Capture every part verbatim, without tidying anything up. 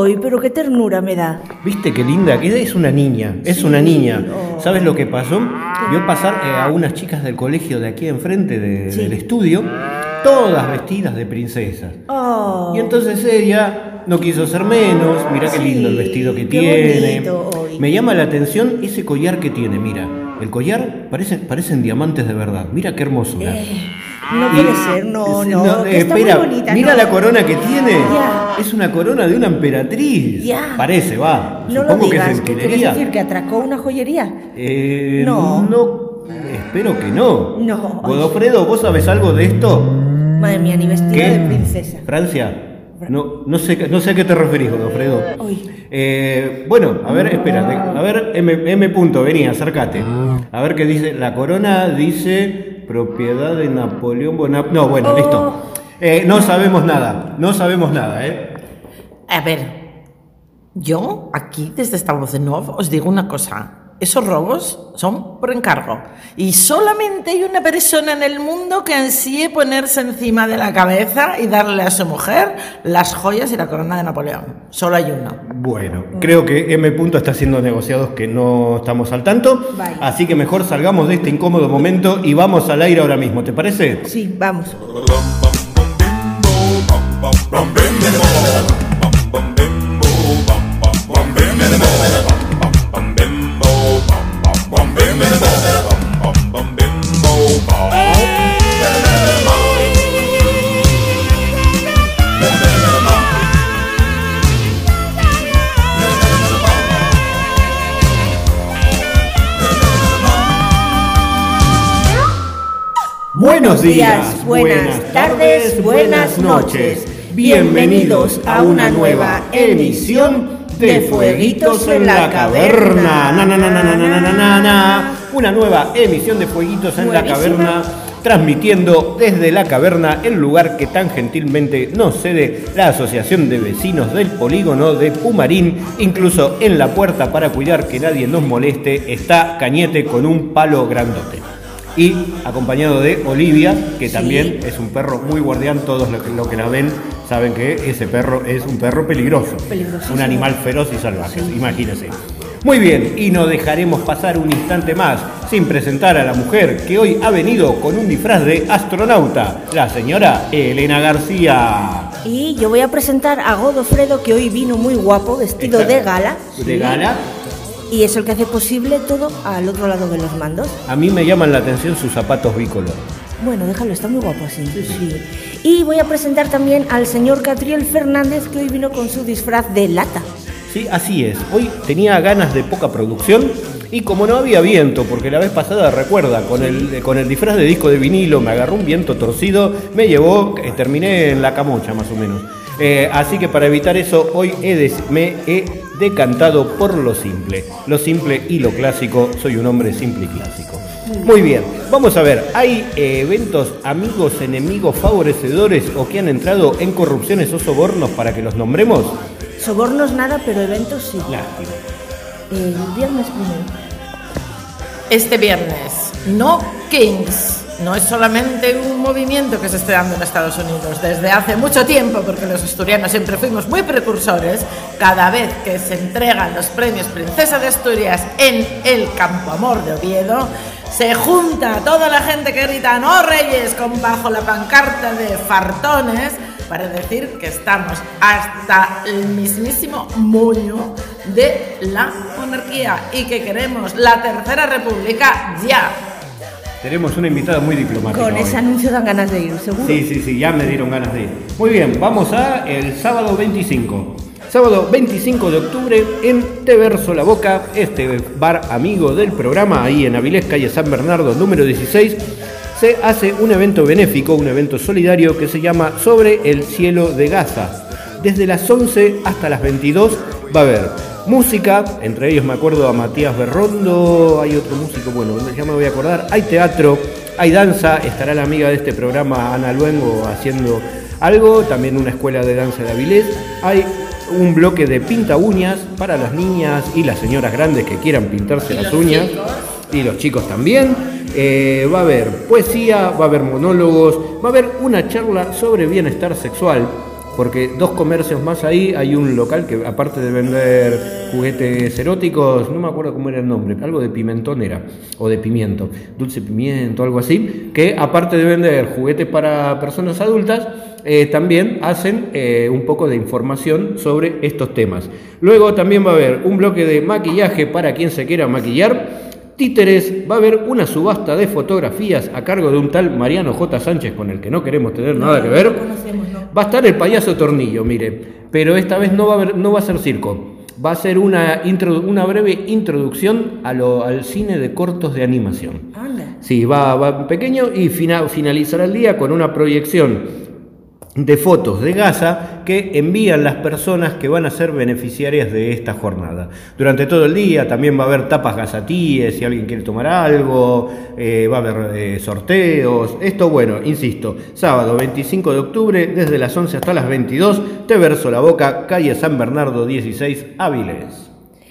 ¡Ay, pero qué ternura me da! ¿Viste qué linda? Que es una niña, es sí. una niña. Oh. ¿Sabes lo que pasó? Vio pasar eh, a unas chicas del colegio de aquí enfrente de, sí. del estudio, todas vestidas de princesas. Oh. Y entonces ella no quiso ser menos. Mirá qué sí. lindo el vestido que qué tiene. Me llama la atención ese collar que tiene, mira. El collar parece, parecen diamantes de verdad. Mira qué hermosura. Eh, no y, puede ser, no, no. no eh, está espera, muy bonita, mira no. la corona que tiene. Ya. Es una corona de una emperatriz. Ya. Parece, va. No Supongo lo digas, que es ¿qué quieres decir? ¿Que atracó una joyería? Eh, no. No, espero que no. No. Godofredo, ¿vos sabés algo de esto? Madre mía, ni vestida de princesa. Francia. No, no, sé, no sé a qué te referís, Godofredo. Eh, bueno, a ver, espérate. A ver, M, M punto, vení, acércate. A ver qué dice. La corona dice propiedad de Napoleón Bonaparte. No, bueno, oh. listo. Eh, no sabemos nada, no sabemos nada, ¿eh? A ver, yo aquí desde esta voz en off os digo una cosa. Esos robos son por encargo. Y solamente hay una persona en el mundo que ansíe ponerse encima de la cabeza y darle a su mujer las joyas y la corona de Napoleón. Solo hay uno. Bueno, creo que M. está haciendo negociados que no estamos al tanto. Vaya. Así que mejor salgamos de este incómodo momento y vamos al aire ahora mismo. ¿Te parece? Sí, vamos. Buenos días, buenas, buenas tardes, buenas noches. Bienvenidos a una nueva emisión de Fueguitos en la Caverna. Na, na, na, na, na, na, na, na. Una nueva emisión de Fueguitos en Buenísima. la Caverna, transmitiendo desde la caverna, el lugar que tan gentilmente nos cede la Asociación de Vecinos del Polígono de Pumarín. Incluso en la puerta, para cuidar que nadie nos moleste, está Cañete con un palo grandote. Y acompañado de Olivia, que sí. también es un perro muy guardián. Todos los que, lo que la ven saben que ese perro es un perro peligroso, un animal feroz y salvaje, sí. imagínense. Muy bien, y no dejaremos pasar un instante más sin presentar a la mujer que hoy ha venido con un disfraz de astronauta, la señora Elena García. Y yo voy a presentar a Godofredo, que hoy vino muy guapo, vestido Exacto. de gala. ¿De sí. gala? Y es el que hace posible todo al otro lado de los mandos. A mí me llaman la atención sus zapatos bicolor. Bueno, déjalo, está muy guapo así. Sí, sí. Y voy a presentar también al señor Catriel Fernández, que hoy vino con su disfraz de lata. Sí, así es. Hoy tenía ganas de poca producción y como no había viento, porque la vez pasada, recuerda, con el, con el disfraz de disco de vinilo me agarró un viento torcido, me llevó, eh, terminé en la camocha más o menos. Eh, así que para evitar eso, hoy he des, me he decantado por lo simple. Lo simple y lo clásico. Soy un hombre simple y clásico. Muy bien, vamos a ver. ¿Hay eh, eventos, amigos, enemigos, favorecedores o que han entrado en corrupciones o sobornos para que los nombremos? Sobornos nada, pero eventos sí. Lástima. El viernes primero. Este viernes, No Kings. No es solamente un movimiento que se esté dando en Estados Unidos desde hace mucho tiempo, porque los asturianos siempre fuimos muy precursores. Cada vez que se entregan los premios Princesa de Asturias en el Campo Amor de Oviedo, se junta toda la gente que grita "¡No Reyes!" con bajo la pancarta de fartones, para decir que estamos hasta el mismísimo moño de la monarquía y que queremos la Tercera República ya. Tenemos una invitada muy diplomática. Con ese hoy. Anuncio dan ganas de ir, seguro. Sí, sí, sí, ya me dieron ganas de ir. Muy bien, vamos a el sábado veinticinco. Sábado veinticinco de octubre en Te Verso la Boca, este bar amigo del programa, ahí en Avilés, calle San Bernardo, número dieciséis, se hace un evento benéfico, un evento solidario que se llama Sobre el Cielo de Gaza. Desde las once hasta las veintidós va a haber música, entre ellos me acuerdo a Matías Berrondo, hay otro músico, bueno, ya me voy a acordar, hay teatro, hay danza, estará la amiga de este programa, Ana Luengo, haciendo algo, también una escuela de danza de Avilés, hay un bloque de pinta uñas para las niñas y las señoras grandes que quieran pintarse las uñas, chicos. Y los chicos también, eh, va a haber poesía, va a haber monólogos, va a haber una charla sobre bienestar sexual. porque dos comercios más ahí, hay un local que aparte de vender juguetes eróticos, no me acuerdo cómo era el nombre, algo de pimentón era, o de pimiento, dulce pimiento, algo así, que aparte de vender juguetes para personas adultas, eh, también hacen eh, un poco de información sobre estos temas. Luego también va a haber un bloque de maquillaje para quien se quiera maquillar. Títeres, va a haber una subasta de fotografías a cargo de un tal Mariano J. Sánchez, con el que no queremos tener no, nada que ver. No conocemos, no. Va a estar el payaso Tornillo, mire, pero esta vez no va a, haber, no va a ser circo. Va a ser una, introdu- una breve introducción a lo, al cine de cortos de animación. Anda. Sí, va, va pequeño y fina, finalizará el día con una proyección de fotos de gasa que envían las personas que van a ser beneficiarias de esta jornada. Durante todo el día también va a haber tapas gasatíes, si alguien quiere tomar algo, eh, va a haber eh, sorteos. Esto, bueno, insisto, sábado veinticinco de octubre, desde las once hasta las veintidós, Te Verso la Boca, calle San Bernardo dieciséis, Áviles.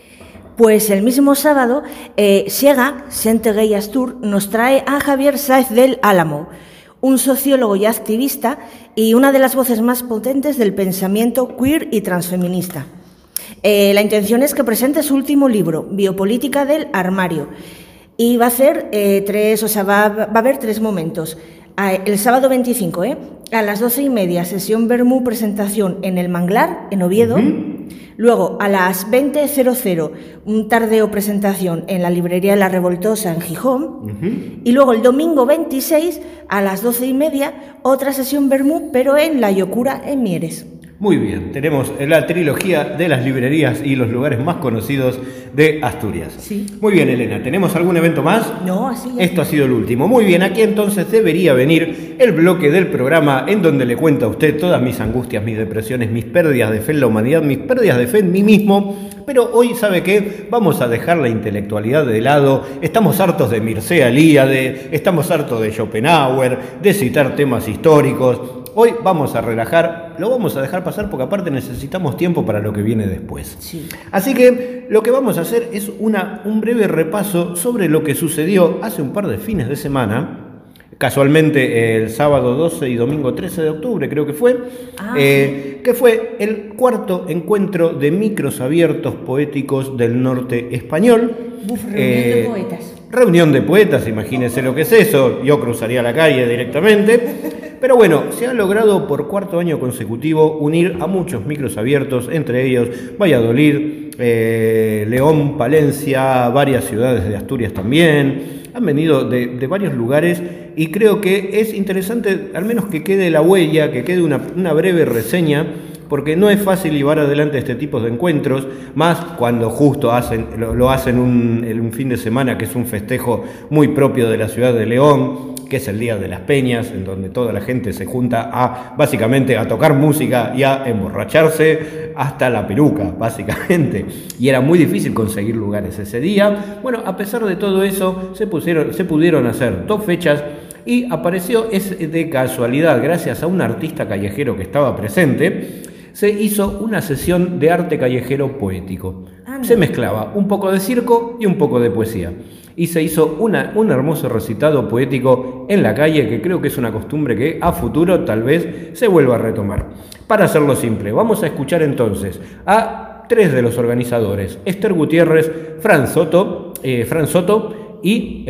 Pues el mismo sábado, eh, Sega, Xente Gay Astur, nos trae a Javier Sáez del Álamo, un sociólogo y activista y una de las voces más potentes del pensamiento queer y transfeminista. Eh, la intención es que presente su último libro, Biopolítica del Armario, y va a hacer eh, tres, o sea, va, va a haber tres momentos. El sábado veinticinco, ¿eh? a las doce y media, sesión Bermú, presentación en El Manglar, en Oviedo. Uh-huh. Luego, a las veinte cero cero, un tardeo presentación en la librería La Revoltosa, en Gijón. Uh-huh. Y luego, el domingo veintiséis, a las doce y media, otra sesión Bermú, pero en La Yocura, en Mieres. Muy bien, tenemos la trilogía de las librerías y los lugares más conocidos de Asturias. Sí. Muy bien, Elena, ¿tenemos algún evento más? No, así ya. Esto ha sido el último. Muy bien, aquí entonces debería venir el bloque del programa en donde le cuento a usted todas mis angustias, mis depresiones, mis pérdidas de fe en la humanidad, mis pérdidas de fe en mí mismo. Pero hoy, ¿sabe qué? Vamos a dejar la intelectualidad de lado. Estamos hartos de Mircea Eliade, estamos hartos de Schopenhauer, de citar temas históricos. Hoy vamos a relajar, lo vamos a dejar pasar porque aparte necesitamos tiempo para lo que viene después. Sí. Así que lo que vamos a hacer es una, un breve repaso sobre lo que sucedió hace un par de fines de semana, casualmente el sábado doce y domingo trece de octubre creo que fue, ah, eh, sí. que fue el cuarto encuentro de micros abiertos poéticos del norte español. Uf, reunión eh, de poetas. Reunión de poetas, imagínense lo que es eso, yo cruzaría la calle directamente. Pero bueno, se ha logrado por cuarto año consecutivo unir a muchos micros abiertos, entre ellos Valladolid, eh, León, Palencia, varias ciudades de Asturias también. Han venido de, de varios lugares y creo que es interesante al menos que quede la huella, que quede una, una breve reseña, porque no es fácil llevar adelante este tipo de encuentros, más cuando justo hacen, lo, lo hacen un, un fin de semana que es un festejo muy propio de la ciudad de León, que es el Día de las Peñas, en donde toda la gente se junta a, básicamente, a tocar música y a emborracharse hasta la peluca, básicamente. Y era muy difícil conseguir lugares ese día. Bueno, a pesar de todo eso, se, pusieron, se pudieron hacer dos fechas y apareció, es de casualidad, gracias a un artista callejero que estaba presente, se hizo una sesión de arte callejero poético. Se mezclaba un poco de circo y un poco de poesía. Y se hizo una, un hermoso recitado poético en la calle, que creo que es una costumbre que a futuro tal vez se vuelva a retomar. Para hacerlo simple, vamos a escuchar entonces a tres de los organizadores, Esther Gutiérrez, Fran Soto, eh, Fran Soto y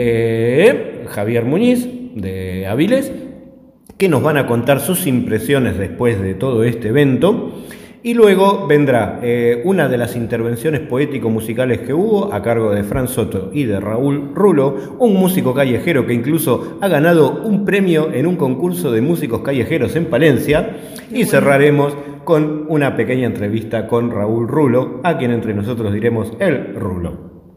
eh, Javier Muñiz de Áviles, que nos van a contar sus impresiones después de todo este evento. Y luego vendrá eh, una de las intervenciones poético-musicales que hubo a cargo de Fran Soto y de Raúl Rulo, un músico callejero que incluso ha ganado un premio en un concurso de músicos callejeros en Palencia. Y cerraremos con una pequeña entrevista con Raúl Rulo, a quien entre nosotros diremos el Rulo.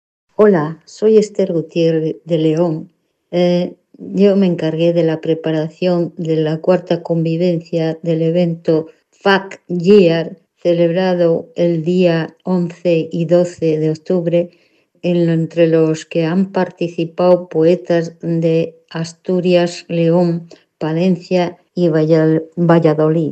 Hola, soy Esther Gutiérrez de León. Eh, yo me encargué de la preparación de la cuarta convivencia del evento F A C Year, celebrado el día once y doce de octubre, en, entre los que han participado poetas de Asturias, León, Palencia y Valladolid.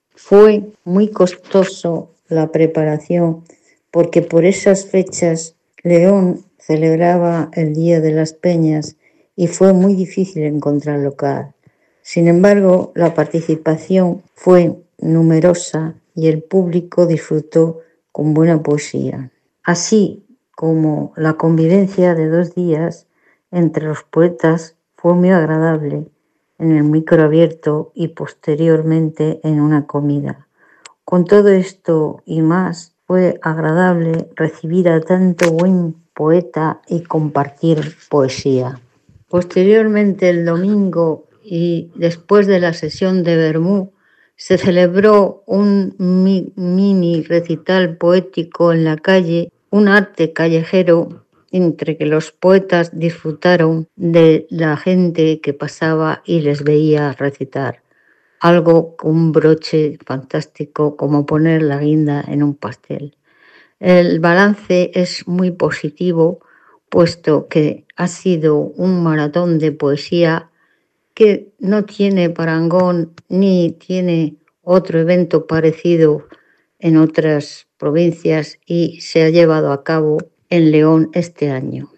Fue muy costoso la preparación porque por esas fechas León celebraba el Día de las Peñas y fue muy difícil encontrar local. Sin embargo, la participación fue numerosa y el público disfrutó con buena poesía, así como la convivencia de dos días entre los poetas fue muy agradable en el micro abierto y posteriormente en una comida. Con todo esto y más, fue agradable recibir a tanto buen poeta y compartir poesía. Posteriormente, el domingo y después de la sesión de vermú, se celebró un mi- mini recital poético en la calle, un arte callejero entre que los poetas disfrutaron de la gente que pasaba y les veía recitar. Algo con un broche fantástico, como poner la guinda en un pastel. El balance es muy positivo, puesto que ha sido un maratón de poesía que no tiene parangón ni tiene otro evento parecido en otras provincias y se ha llevado a cabo en León este año.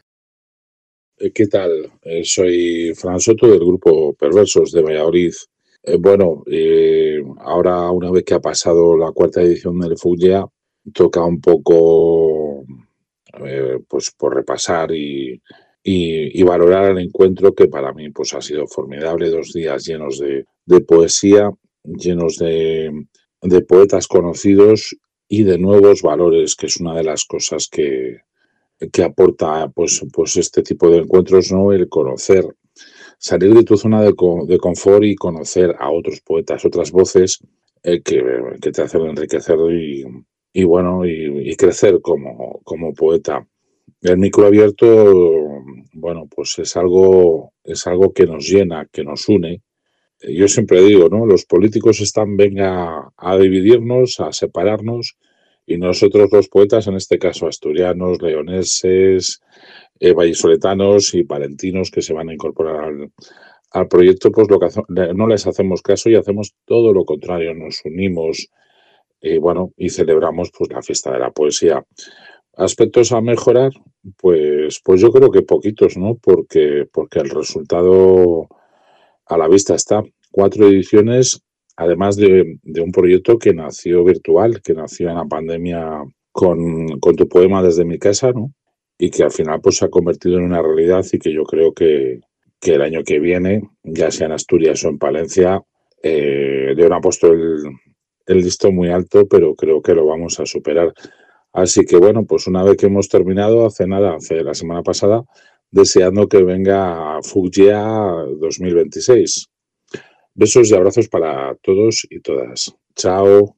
¿Qué tal? Eh, soy Fran Soto del grupo Perversos de Valladolid. Eh, bueno, eh, ahora una vez que ha pasado la cuarta edición del Fugia, toca un poco eh, pues por repasar y, y, y valorar el encuentro que para mí pues ha sido formidable, dos días llenos de, de poesía, llenos de, de poetas conocidos y de nuevos valores, que es una de las cosas que, que aporta pues, pues este tipo de encuentros, ¿no? El conocer, salir de tu zona de, de confort y conocer a otros poetas, otras voces eh, que, que te hacen enriquecer y, y bueno, y, y crecer como, como poeta. El micro abierto, bueno, pues es algo, es algo que nos llena, que nos une. Yo siempre digo, ¿no? Los políticos están, venga, a dividirnos, a separarnos, y nosotros los poetas, en este caso asturianos, leoneses, eh, vallisoletanos y palentinos que se van a incorporar al, al proyecto, pues lo que hace, no les hacemos caso y hacemos todo lo contrario, nos unimos y bueno, y celebramos pues la fiesta de la poesía. Aspectos a mejorar, pues, pues yo creo que poquitos, ¿no? Porque, porque el resultado a la vista está. Cuatro ediciones, además de, de un proyecto que nació virtual, que nació en la pandemia con, con tu poema desde mi casa, ¿no? Y que al final pues se ha convertido en una realidad y que yo creo que, que el año que viene, ya sea en Asturias o en Palencia, eh, León ha puesto el, el listón muy alto, pero creo que lo vamos a superar. Así que bueno, pues una vez que hemos terminado, hace nada, hace la semana pasada, deseando que venga Fugia dos mil veintiséis. Besos y abrazos para todos y todas. Chao.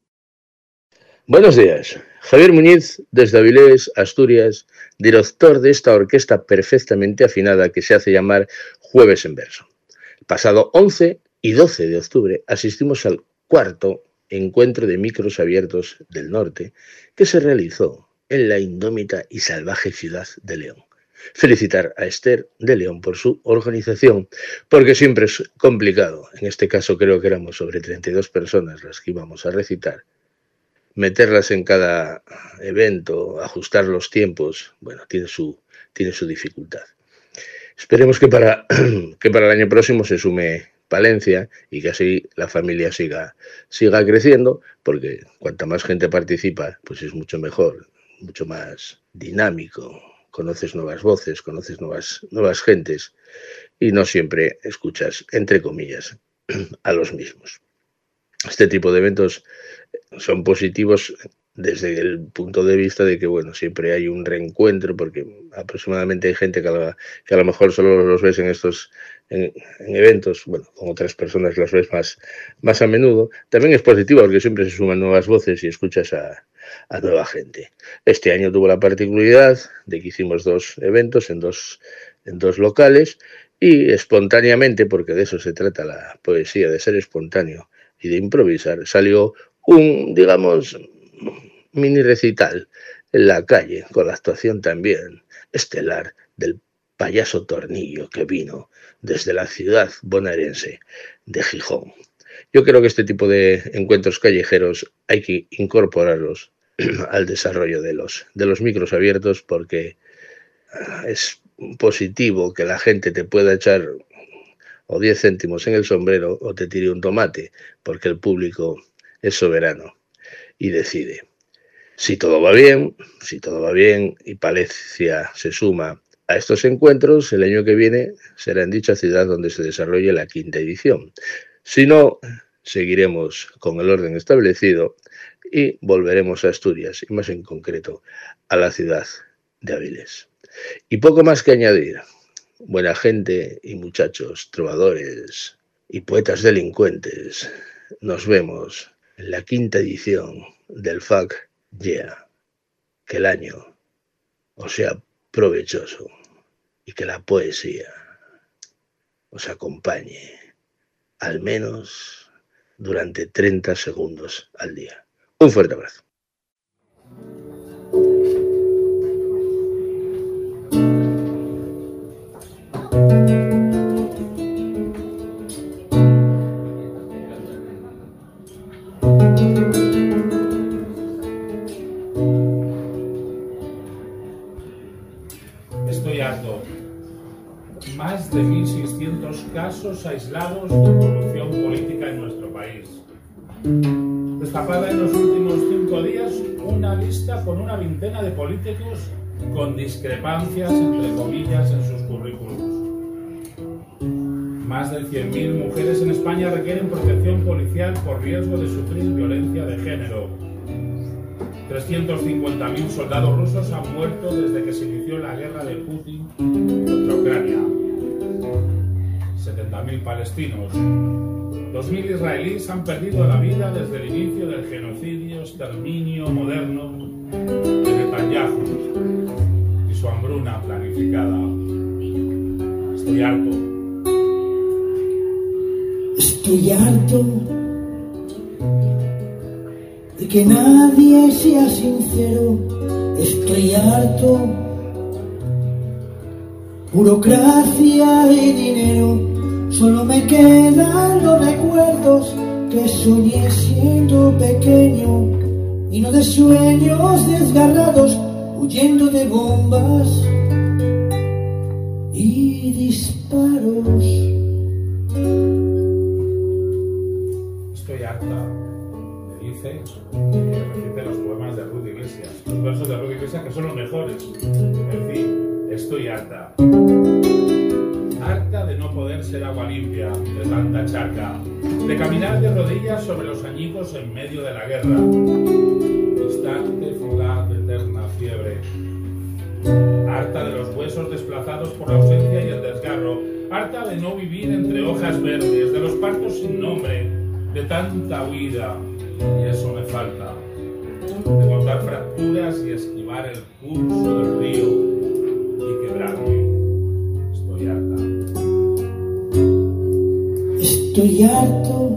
Buenos días. Javier Muñiz, desde Avilés, Asturias, director de esta orquesta perfectamente afinada que se hace llamar Jueves en Verso. El pasado once y doce de octubre asistimos al cuarto encuentro de micros abiertos del norte que se realizó en la indómita y salvaje ciudad de León. Felicitar a Esther de León por su organización, porque siempre es complicado. En este caso creo que éramos sobre treinta y dos personas las que íbamos a recitar. Meterlas en cada evento, ajustar los tiempos, bueno, tiene su, tiene su dificultad. Esperemos que para, que para el año próximo se sume Palencia y que así la familia siga, siga creciendo, porque cuanta más gente participa, pues es mucho mejor, mucho más dinámico. Conoces nuevas voces, conoces nuevas, nuevas gentes y no siempre escuchas, entre comillas, a los mismos. Este tipo de eventos son positivos desde el punto de vista de que, bueno, siempre hay un reencuentro, porque aproximadamente hay gente que a, la, que a lo mejor solo los ves en estos en, en eventos, bueno, con otras personas las ves más, más a menudo. También es positivo porque siempre se suman nuevas voces y escuchas a, a nueva gente. Este año tuvo la particularidad de que hicimos dos eventos en dos, en dos locales y espontáneamente, porque de eso se trata la poesía, de ser espontáneo y de improvisar, salió un, digamos, mini recital en la calle, con la actuación también estelar del payaso Tornillo, que vino desde la ciudad bonaerense de Gijón. Yo creo que este tipo de encuentros callejeros hay que incorporarlos al desarrollo de los, de los micros abiertos, porque es positivo que la gente te pueda echar o diez céntimos en el sombrero o te tire un tomate, porque el público es soberano y decide. Si todo va bien, si todo va bien y Palencia se suma a estos encuentros, el año que viene será en dicha ciudad donde se desarrolle la quinta edición. Si no, seguiremos con el orden establecido y volveremos a Asturias, y más en concreto a la ciudad de Avilés. Y poco más que añadir. Buena gente y muchachos, trovadores y poetas delincuentes, nos vemos en la quinta edición del F A C Yeah. Que el año os sea provechoso y que la poesía os acompañe al menos durante treinta segundos al día. Un fuerte abrazo. Estoy harto. Más de mil seiscientos casos aislados de corrupción política en nuestro país. Destapada en los últimos cinco días una lista con una veintena de políticos con discrepancias, entre comillas, en sus currículos. Más de cien mil mujeres en España requieren protección policial por riesgo de sufrir violencia de género. trescientos cincuenta mil soldados rusos han muerto desde que se inició la guerra de Putin contra Ucrania. setenta mil palestinos. dos mil israelíes han perdido la vida desde el inicio del genocidio, exterminio moderno de Netanyahu y su hambruna planificada. Estoy harto. Estoy harto de que nadie sea sincero. Estoy harto. Burocracia y dinero. Solo me quedan los recuerdos que soñé siendo pequeño y no de sueños desgarrados huyendo de bombas y disparos. Estoy harta, me dice que recite los poemas de Rudy Iglesias, los versos de Rudy Iglesias que son los mejores. En fin, estoy harta. Harta de no poder ser agua limpia, de tanta charca, de caminar de rodillas sobre los añicos en medio de la guerra, instante fugaz de eterna fiebre. Harta de los huesos desplazados por la ausencia y el desgarro, harta de no vivir entre hojas verdes, de los partos sin nombre, de tanta huida, y eso me falta, de contar fracturas y esquivar el curso del río y quebrarme. Estoy harta. Estoy harto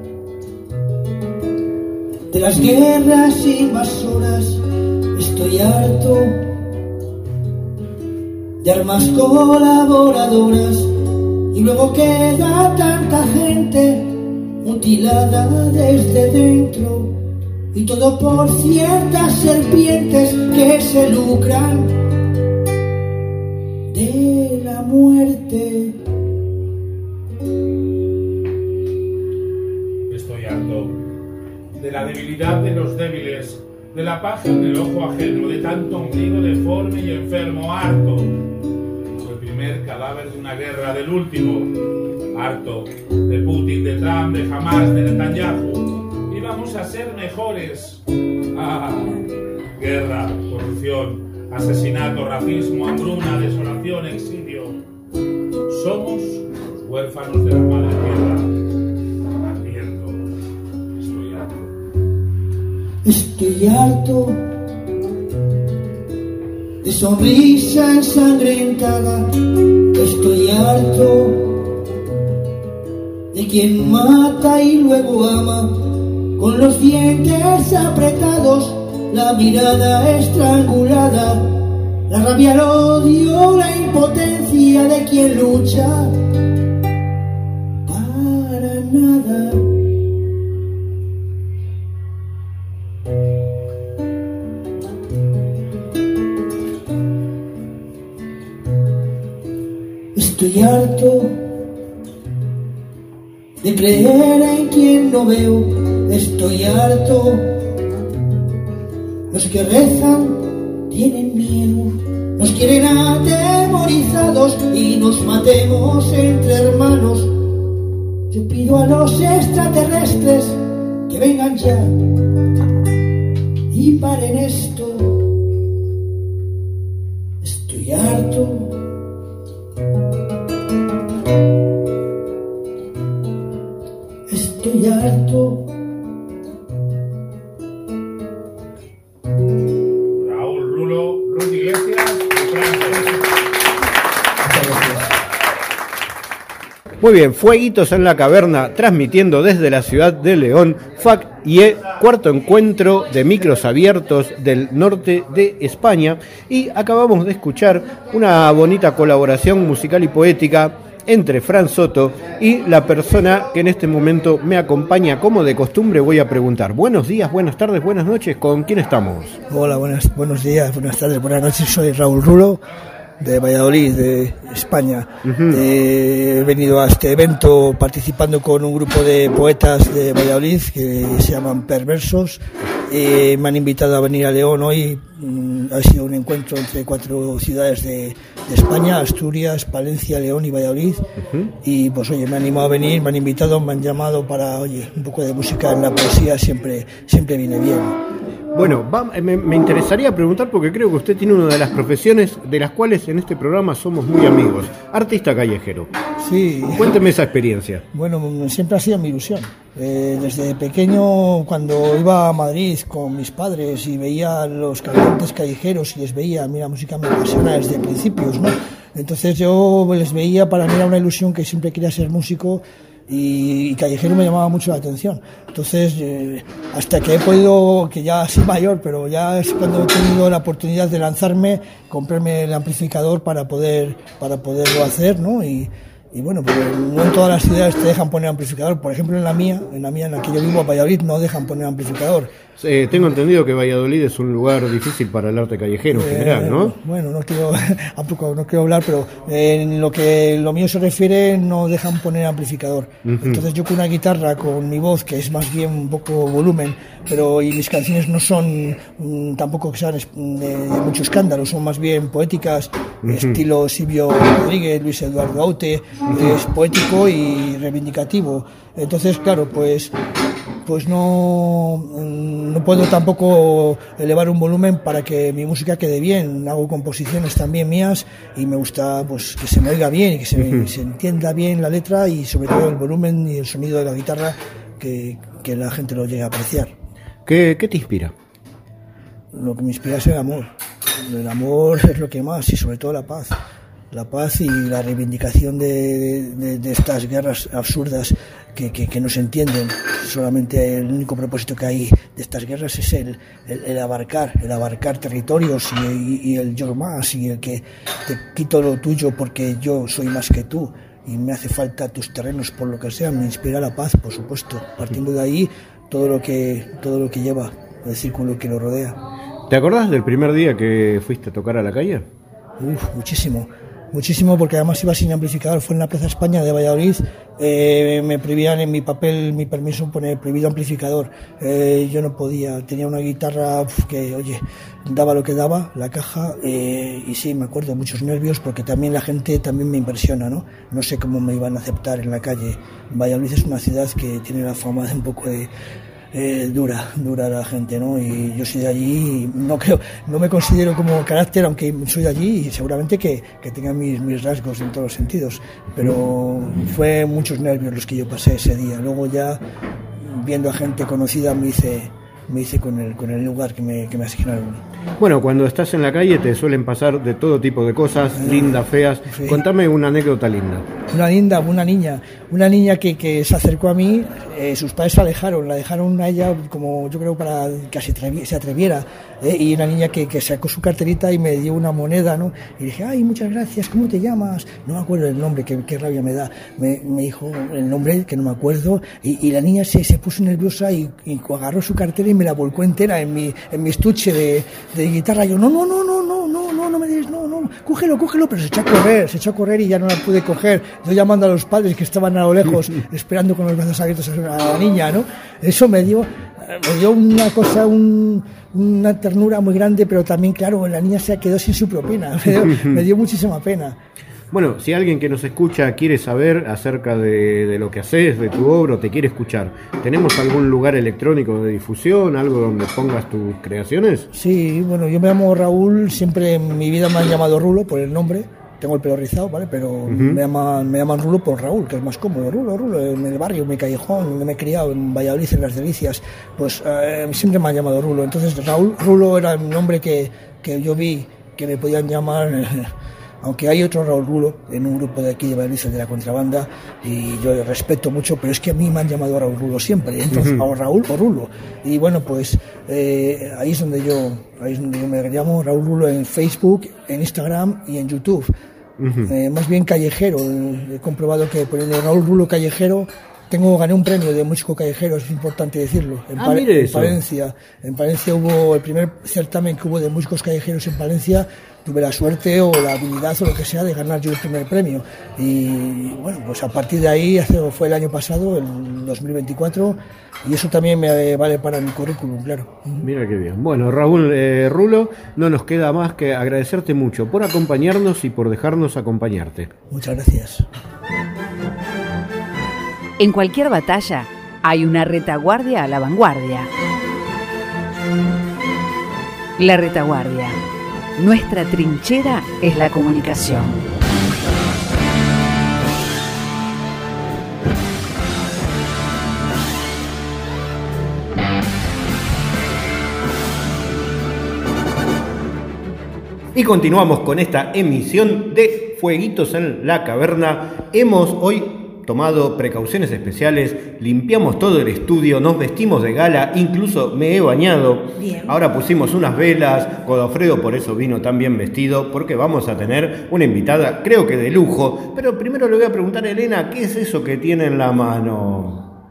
de las guerras invasoras. Estoy harto de armas colaboradoras y luego queda tanta gente mutilada desde dentro y todo por ciertas serpientes que se lucran de la muerte. Estoy harto de la debilidad de los débiles, de la paja en el ojo ajeno, de tanto ombligo deforme y enfermo. Harto del primer cadáver de una guerra, del último. Harto de Putin, de Trump, de Hamas, de Netanyahu. Y vamos a ser mejores. Ah, guerra, corrupción, asesinato, racismo, hambruna, desolación, exilio. Somos los huérfanos de la madre tierra. Ardiendo. Estoy harto. Estoy harto de sonrisa ensangrentada. Estoy harto de quien mata y luego ama, con los dientes apretados, la mirada estrangulada, la rabia, el odio, la impotencia de quien lucha para nada. Estoy harto de creer en quien no veo. estoy harto. Los que rezan tienen miedo, nos quieren atemorizados y nos matemos entre hermanos. Yo pido a los extraterrestres que vengan ya y paren esto. Estoy harto. Estoy harto. Raúl Rulo, Ruth Iglesias y Fran Sotto. Muy bien, Fueguitos en la Caverna, transmitiendo desde la ciudad de León, F A C I E, cuarto encuentro de micros abiertos del norte de España, y acabamos de escuchar una bonita colaboración musical y poética entre Fran Sotto y la persona que en este momento me acompaña. Como de costumbre voy a preguntar: buenos días, buenas tardes, buenas noches, ¿con quién estamos? Hola, buenas, buenos días, buenas tardes, buenas noches, soy Raúl Rulo, de Valladolid, de España. Uh-huh. Eh, he venido a este evento participando con un grupo de poetas de Valladolid que se llaman Perversos. Eh, me han invitado a venir a León hoy. Mm, ha sido un encuentro entre cuatro ciudades de, de España: Asturias, Palencia, León y Valladolid. Uh-huh. Y pues oye, me han animado a venir, me han invitado, me han llamado para, oye, un poco de música en la poesía siempre, siempre viene bien. Bueno, va, me, me interesaría preguntar, porque creo que usted tiene una de las profesiones de las cuales en este programa somos muy amigos: artista callejero. Sí. Cuénteme esa experiencia. Bueno, siempre ha sido mi ilusión. Eh, desde pequeño, cuando iba a Madrid con mis padres y veía a los cantantes callejeros y les veía, mira, la música me apasiona desde principios, ¿no? Entonces yo les veía, para mí era una ilusión, que siempre quería ser músico. Y, y callejero me llamaba mucho la atención. Entonces, eh, hasta que he podido, que ya soy mayor, pero ya es cuando he tenido la oportunidad de lanzarme, comprarme el amplificador para poder para poderlo hacer, ¿no? Y, y bueno, pues no en todas las ciudades te dejan poner amplificador. Por ejemplo, en la mía, en la mía en la que yo vivo, Valladolid, no dejan poner amplificador. Eh, tengo entendido que Valladolid es un lugar difícil para el arte callejero en eh, general, ¿no? Bueno, no quiero, tampoco no quiero hablar, pero en lo que lo mío se refiere, no dejan poner amplificador. Uh-huh. Entonces yo con una guitarra, con mi voz, que es más bien un poco volumen, pero y mis canciones no son mm, tampoco que sean de, de mucho escándalo, son más bien poéticas, uh-huh. estilo Silvio Rodríguez, Luis Eduardo Aute, uh-huh. es poético y reivindicativo. Entonces, claro, pues pues no, no puedo tampoco elevar un volumen para que mi música quede bien. Hago composiciones también mías y me gusta pues que se me oiga bien y que se, uh-huh. se entienda bien la letra, y sobre todo el volumen y el sonido de la guitarra, que, que la gente lo llegue a apreciar. ¿Qué, qué te inspira? Lo que me inspira es el amor. El amor es lo que más, y sobre todo la paz. La paz y la reivindicación de, de, de estas guerras absurdas que, que, que no se entienden. Solamente el único propósito que hay de estas guerras es el, el, el abarcar, el abarcar territorios y, y, y el yo más, y el que te quito lo tuyo porque yo soy más que tú y me hace falta tus terrenos por lo que sea. Me inspira la paz, por supuesto. Partiendo de ahí, todo lo que, todo lo que lleva, el círculo que lo rodea. ¿Te acordás del primer día que fuiste a tocar a la calle? Uf, muchísimo. Muchísimo, porque además iba sin amplificador. Fue en la Plaza España de Valladolid. Eh, me prohibían en mi papel, mi permiso, poner prohibido amplificador. Eh, yo no podía, tenía una guitarra uf, que, oye, daba lo que daba, la caja, eh, y sí, me acuerdo, muchos nervios, porque también la gente también me impresiona, ¿no? No sé cómo me iban a aceptar en la calle. Valladolid es una ciudad que tiene la fama de un poco de... Eh, dura, dura la gente, ¿no? Y yo soy de allí y no creo, no me considero como carácter, aunque soy de allí, y seguramente que, que tenga mis, mis rasgos en todos los sentidos, pero fue muchos nervios los que yo pasé ese día. Luego ya, viendo a gente conocida, me hice, me hice con el, con el lugar que me, que me asignaron. Bueno, cuando estás en la calle te suelen pasar de todo tipo de cosas, eh, lindas, feas. Sí. Contame una anécdota linda. Una linda, una niña, una niña que, que se acercó a mí, eh, sus padres se alejaron, la dejaron a ella como yo creo para que se, atrevi- se atreviera, eh, y una niña que, que sacó su carterita y me dio una moneda, ¿no? Y dije, ay, muchas gracias, ¿cómo te llamas? No me acuerdo el nombre, qué, qué rabia me da. Me, me dijo el nombre, que no me acuerdo, y, y la niña se, se puso nerviosa y, y agarró su cartera y me la volcó entera en mi, en mi estuche de, de guitarra. Yo, no, no, no, no, no, no, no, no, no me des, no, no, cógelo, cógelo, pero se echó a correr, se echó a correr y ya no la pude coger. Yo llamando a los padres que estaban a lo lejos, esperando con los brazos abiertos a la niña, ¿no? Eso me dio, me dio una cosa, un, una ternura muy grande, pero también, claro, la niña se quedó sin su propina, me dio, me dio muchísima pena. Bueno, si alguien que nos escucha quiere saber acerca de, de lo que haces, de tu obra, o te quiere escuchar, ¿tenemos algún lugar electrónico de difusión, algo donde pongas tus creaciones? Sí, bueno, yo me llamo Raúl, siempre en mi vida me han llamado Rulo por el nombre, tengo el pelo rizado, ¿vale? Pero uh-huh. me, llaman, me llaman Rulo por Raúl, que es más cómodo, Rulo, Rulo, en el barrio, en mi callejón, donde me he criado, en Valladolid, en Las Delicias, pues eh, siempre me han llamado Rulo. Entonces Raúl, Rulo era el nombre que, que yo vi que me podían llamar... Aunque hay otro Raúl Rulo en un grupo de aquí de Valladolid, de la contrabanda, y yo le respeto mucho, pero es que a mí me han llamado Raúl Rulo siempre, entonces, uh-huh. o Raúl o Rulo. Y bueno, pues eh, ahí es donde yo, ahí es donde yo me llamo Raúl Rulo en Facebook, en Instagram y en YouTube. Uh-huh. Eh, más bien callejero, he comprobado que poniendo Raúl Rulo callejero, tengo, gané un premio de músico callejero, es importante decirlo, en, ah, pa- mire en eso. Palencia. En Palencia hubo el primer certamen que hubo de músicos callejeros en Palencia. Tuve la suerte o la habilidad o lo que sea de ganar yo el primer premio. Y bueno, pues a partir de ahí, hace, fue el año pasado, el dos mil veinticuatro, y eso también me vale para mi currículum, claro. Mira qué bien. Bueno, Raúl eh, Rulo, no nos queda más que agradecerte mucho por acompañarnos y por dejarnos acompañarte. Muchas gracias. En cualquier batalla hay una retaguardia a la vanguardia. La retaguardia. Nuestra trinchera es la comunicación. Y continuamos con esta emisión de Fueguitos en la Caverna. Hemos hoy tomado precauciones especiales, limpiamos todo el estudio, nos vestimos de gala, incluso me he bañado. Bien. Ahora pusimos unas velas, Godofredo por eso vino tan bien vestido, porque vamos a tener una invitada, creo que de lujo. Pero primero le voy a preguntar a Elena, ¿qué es eso que tiene en la mano?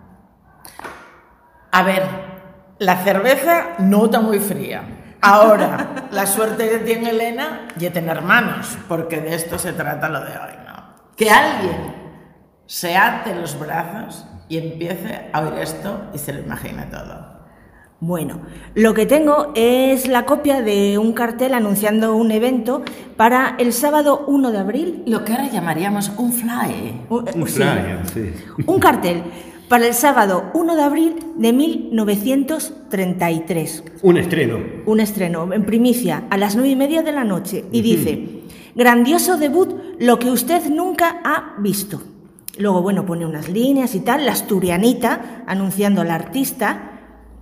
A ver, la cerveza no está muy fría. Ahora, la suerte que tiene Elena es tener manos, porque de esto se trata lo de hoy, ¿no? Que alguien se ate los brazos y empiece a oír esto y se lo imagine todo. Bueno, lo que tengo es la copia de un cartel anunciando un evento para el sábado uno de abril. Lo que ahora llamaríamos un flyer. Un sí. flyer, sí. Un cartel para el sábado uno de abril de mil novecientos treinta y tres. Un estreno. Un estreno, en primicia, a las nueve y media de la noche. Y dice, grandioso debut, lo que usted nunca ha visto. Luego, bueno, pone unas líneas y tal, la asturianita, anunciando al artista.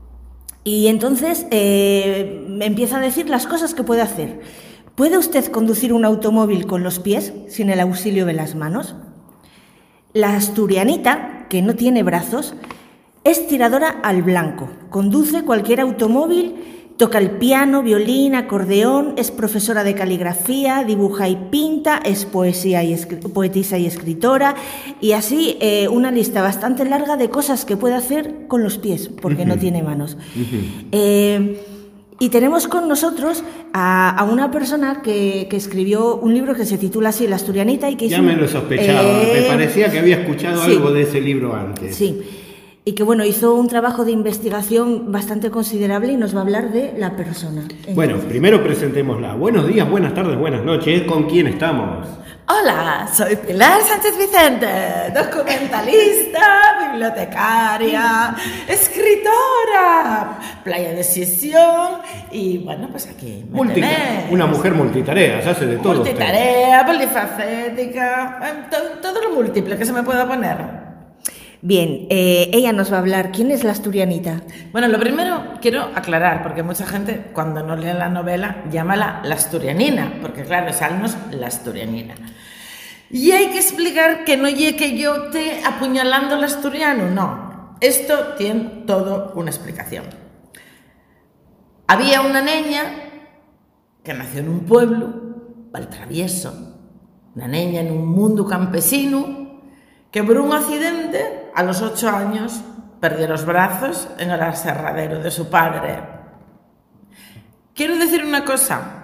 Y entonces eh, empieza a decir las cosas que puede hacer. ¿Puede usted conducir un automóvil con los pies, sin el auxilio de las manos? La asturianita, que no tiene brazos, es tiradora al blanco. Conduce cualquier automóvil, toca el piano, violín, acordeón, es profesora de caligrafía, dibuja y pinta, es poesía y escri- poetisa y escritora, y así eh, una lista bastante larga de cosas que puede hacer con los pies, porque uh-huh. no tiene manos. Uh-huh. Eh, y tenemos con nosotros a, a una persona que, que escribió un libro que se titula así, La Asturianita, y que ya hizo, me lo sospechaba, eh, me parecía que había escuchado sí, algo de ese libro antes. Sí. Y que bueno, hizo un trabajo de investigación bastante considerable y nos va a hablar de la persona. Bueno, primero presentémosla. Buenos días, buenas tardes, buenas noches. ¿Con quién estamos? Hola, soy Pilar Sánchez Vicente, documentalista, bibliotecaria, escritora, playa de sesión y bueno, pues aquí me Multi- tenéis. Una mujer multitarea, se hace de todo. Multitarea, polifacética, todo, todo lo múltiple que se me pueda poner. Bien, eh, ella nos va a hablar. ¿Quién es la asturianita? Bueno, lo primero quiero aclarar, porque mucha gente cuando no lee la novela llámala la asturianina, porque claro, es alnos la asturianina. Y hay que explicar que no llegue que yo te apuñalando el asturiano, no. Esto tiene todo una explicación. Había una niña que nació en un pueblo, Valtravieso, una niña en un mundo campesino, que por un accidente, a los ocho años, perdió los brazos en el aserradero de su padre. Quiero decir una cosa,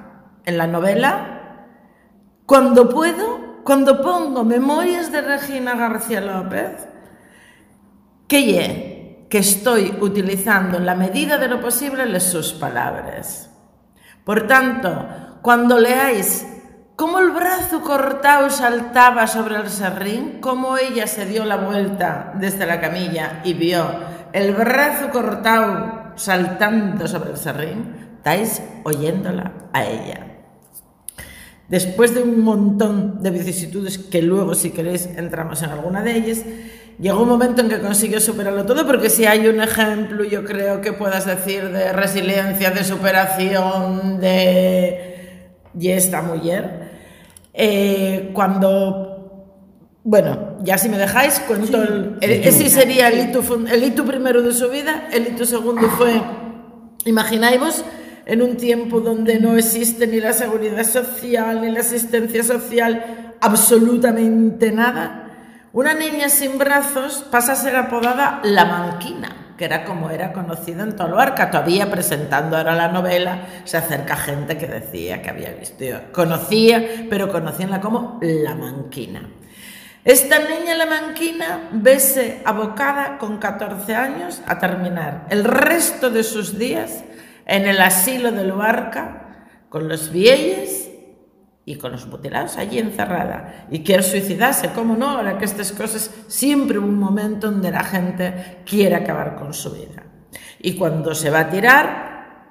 en la novela, cuando puedo, cuando pongo Memorias de Regina García López, que ye, que estoy utilizando en la medida de lo posible les sus palabras. Por tanto, cuando leáis cómo el brazo cortado saltaba sobre el serrín, cómo ella se dio la vuelta desde la camilla y vio el brazo cortado saltando sobre el serrín, estáis oyéndola a ella. Después de un montón de vicisitudes, que luego, si queréis, entramos en alguna de ellas, llegó un momento en que consiguió superarlo todo, porque si hay un ejemplo, yo creo que puedas decir de resiliencia, de superación, de... y esta mujer, eh, cuando, bueno, ya si me dejáis, cuento, sí, el, el, sí, ese sería el hito, el hito primero de su vida. El hito segundo fue, imagináis, en un tiempo donde no existe ni la seguridad social, ni la asistencia social, absolutamente nada, una niña sin brazos pasa a ser apodada la Manquina, que era como era conocida en todo Luarca. Todavía presentando ahora la novela se acerca gente que decía que había visto, conocía, pero conocíanla como la Manquina. Esta niña, la Manquina, vese abocada con catorce años a terminar el resto de sus días en el asilo de Luarca, con los vieyes y con los mutilados allí encerrada. Y quiere suicidarse, ¿cómo no? Ahora que estas cosas, siempre hubo un momento donde la gente quiere acabar con su vida. Y cuando se va a tirar,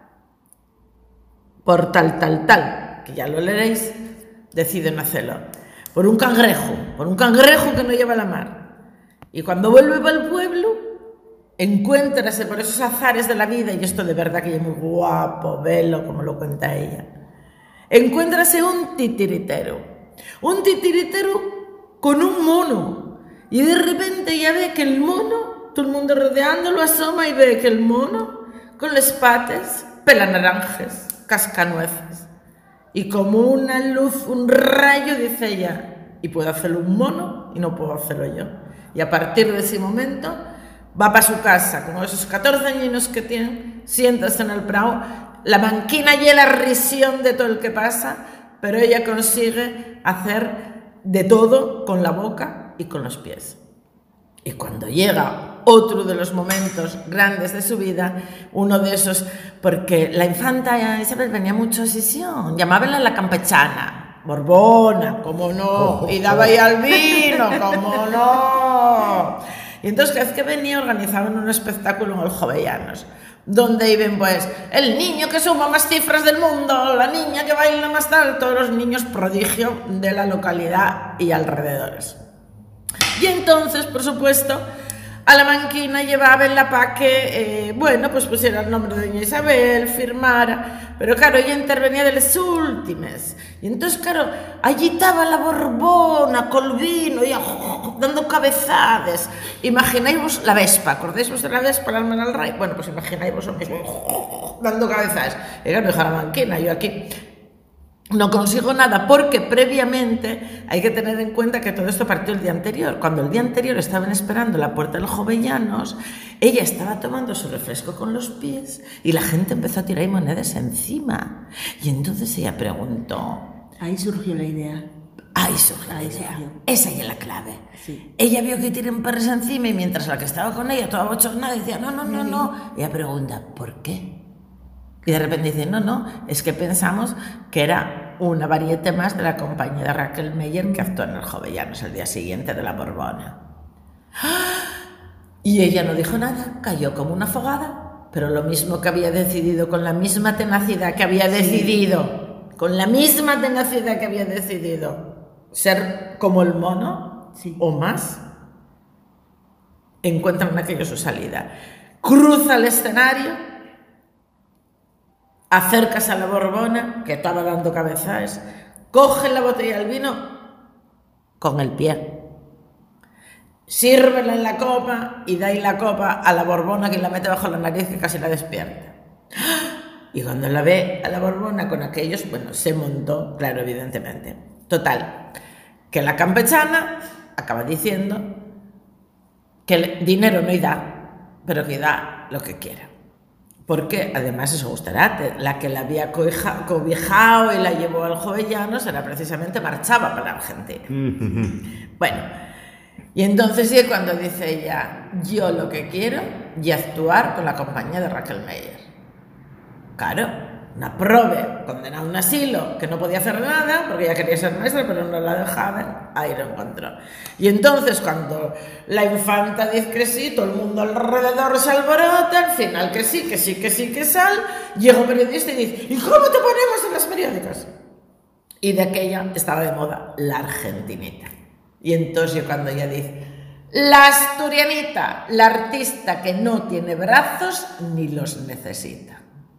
por tal, tal, tal, que ya lo leeréis, deciden hacerlo. Por un cangrejo, por un cangrejo que no lleva la mar. Y cuando vuelve para el pueblo, encuéntrase por esos azares de la vida, y esto de verdad que es muy guapo, velo como lo cuenta ella, encuéntrase un titiritero, un titiritero con un mono, y de repente ya ve que el mono, todo el mundo rodeándolo, asoma y ve que el mono, con las patas, pela naranjas, cascanueces, y como una luz, un rayo, dice ella, y puedo hacerlo un mono y no puedo hacerlo yo. Y a partir de ese momento va para su casa, con esos catorce añinos que tiene, siéntase en el prado, la Manquina y la risión de todo el que pasa, pero ella consigue hacer de todo con la boca y con los pies. Y cuando llega otro de los momentos grandes de su vida, uno de esos, porque la infanta Isabel venía mucho a sesión, llamábanla la campechana, Borbona, cómo no, y daba ahí al vino, cómo no. Y entonces cada vez que venía organizaban un espectáculo en el Jovellanos, donde iban pues el niño que suma más cifras del mundo, la niña que baila más tal, todos los niños prodigio de la localidad y alrededores. Y entonces, por supuesto, a la Manquina llevaba en la pa' que, eh, bueno, pues pusiera el nombre de doña Isabel, firmara, pero claro, ella intervenía de las últimas. Y entonces, claro, allí estaba la Borbona, col vino, y oh, dando cabezadas. Imagináis la Vespa, ¿acordáis vos de la Vespa, la hermana del Rey? Bueno, pues imagináis vos lo mismo, oh, dando cabezadas. Y claro, dijo la Manquina, yo aquí no consigo nada, porque previamente hay que tener en cuenta que todo esto partió el día anterior. Cuando el día anterior estaban esperando la puerta de los Jovellanos, ella estaba tomando su refresco con los pies y la gente empezó a tirar monedas encima. Y entonces ella preguntó... Ahí surgió la idea. Ahí surgió la idea. Esa es la clave. Sí. Ella vio que tiran perros encima y mientras la que estaba con ella, toda bochornada, decía, no, no, no, no. Ella pregunta, ¿por qué? Y de repente dice, no, no, es que pensamos que era una variante más de la compañía de Raquel Meyer que actuó en el Jovellanos el día siguiente de la Borbona. Y ella no dijo nada, cayó como una afogada, pero lo mismo que había decidido, con la misma tenacidad que había decidido, sí. con la misma tenacidad que había decidido ser como el mono, sí. o más, encuentran aquello su salida. Cruza el escenario, acércase a la Borbona, que estaba dando cabezas, coge la botella del vino con el pie, sírvela en la copa y da ahí la copa a la Borbona, que la mete bajo la nariz, que casi la despierta. Y cuando la ve a la Borbona con aquellos, bueno, se montó, claro, evidentemente. Total, que la campechana acaba diciendo que el dinero no da, pero que da lo que quiera. porque además eso gustará, la que la había cobijado y la llevó al Jovellanos era precisamente marchaba para Argentina. Mm-hmm. Bueno, y entonces sí, cuando dice ella, yo lo que quiero y actuar con la compañía de Raquel Meyer. Claro, una prove, condenada a un asilo, que no podía hacer nada, porque ella quería ser maestra, pero no la dejaban, ahí lo encontró. Y entonces, cuando la infanta dice que sí, todo el mundo alrededor se alborota, al final que sí, que sí, que sí, que sal, llega un periodista y dice, ¿y cómo te ponemos en las periódicas? Y de aquella estaba de moda la argentinita. Y entonces cuando ella dice, la asturianita, la artista que no tiene brazos ni los necesita.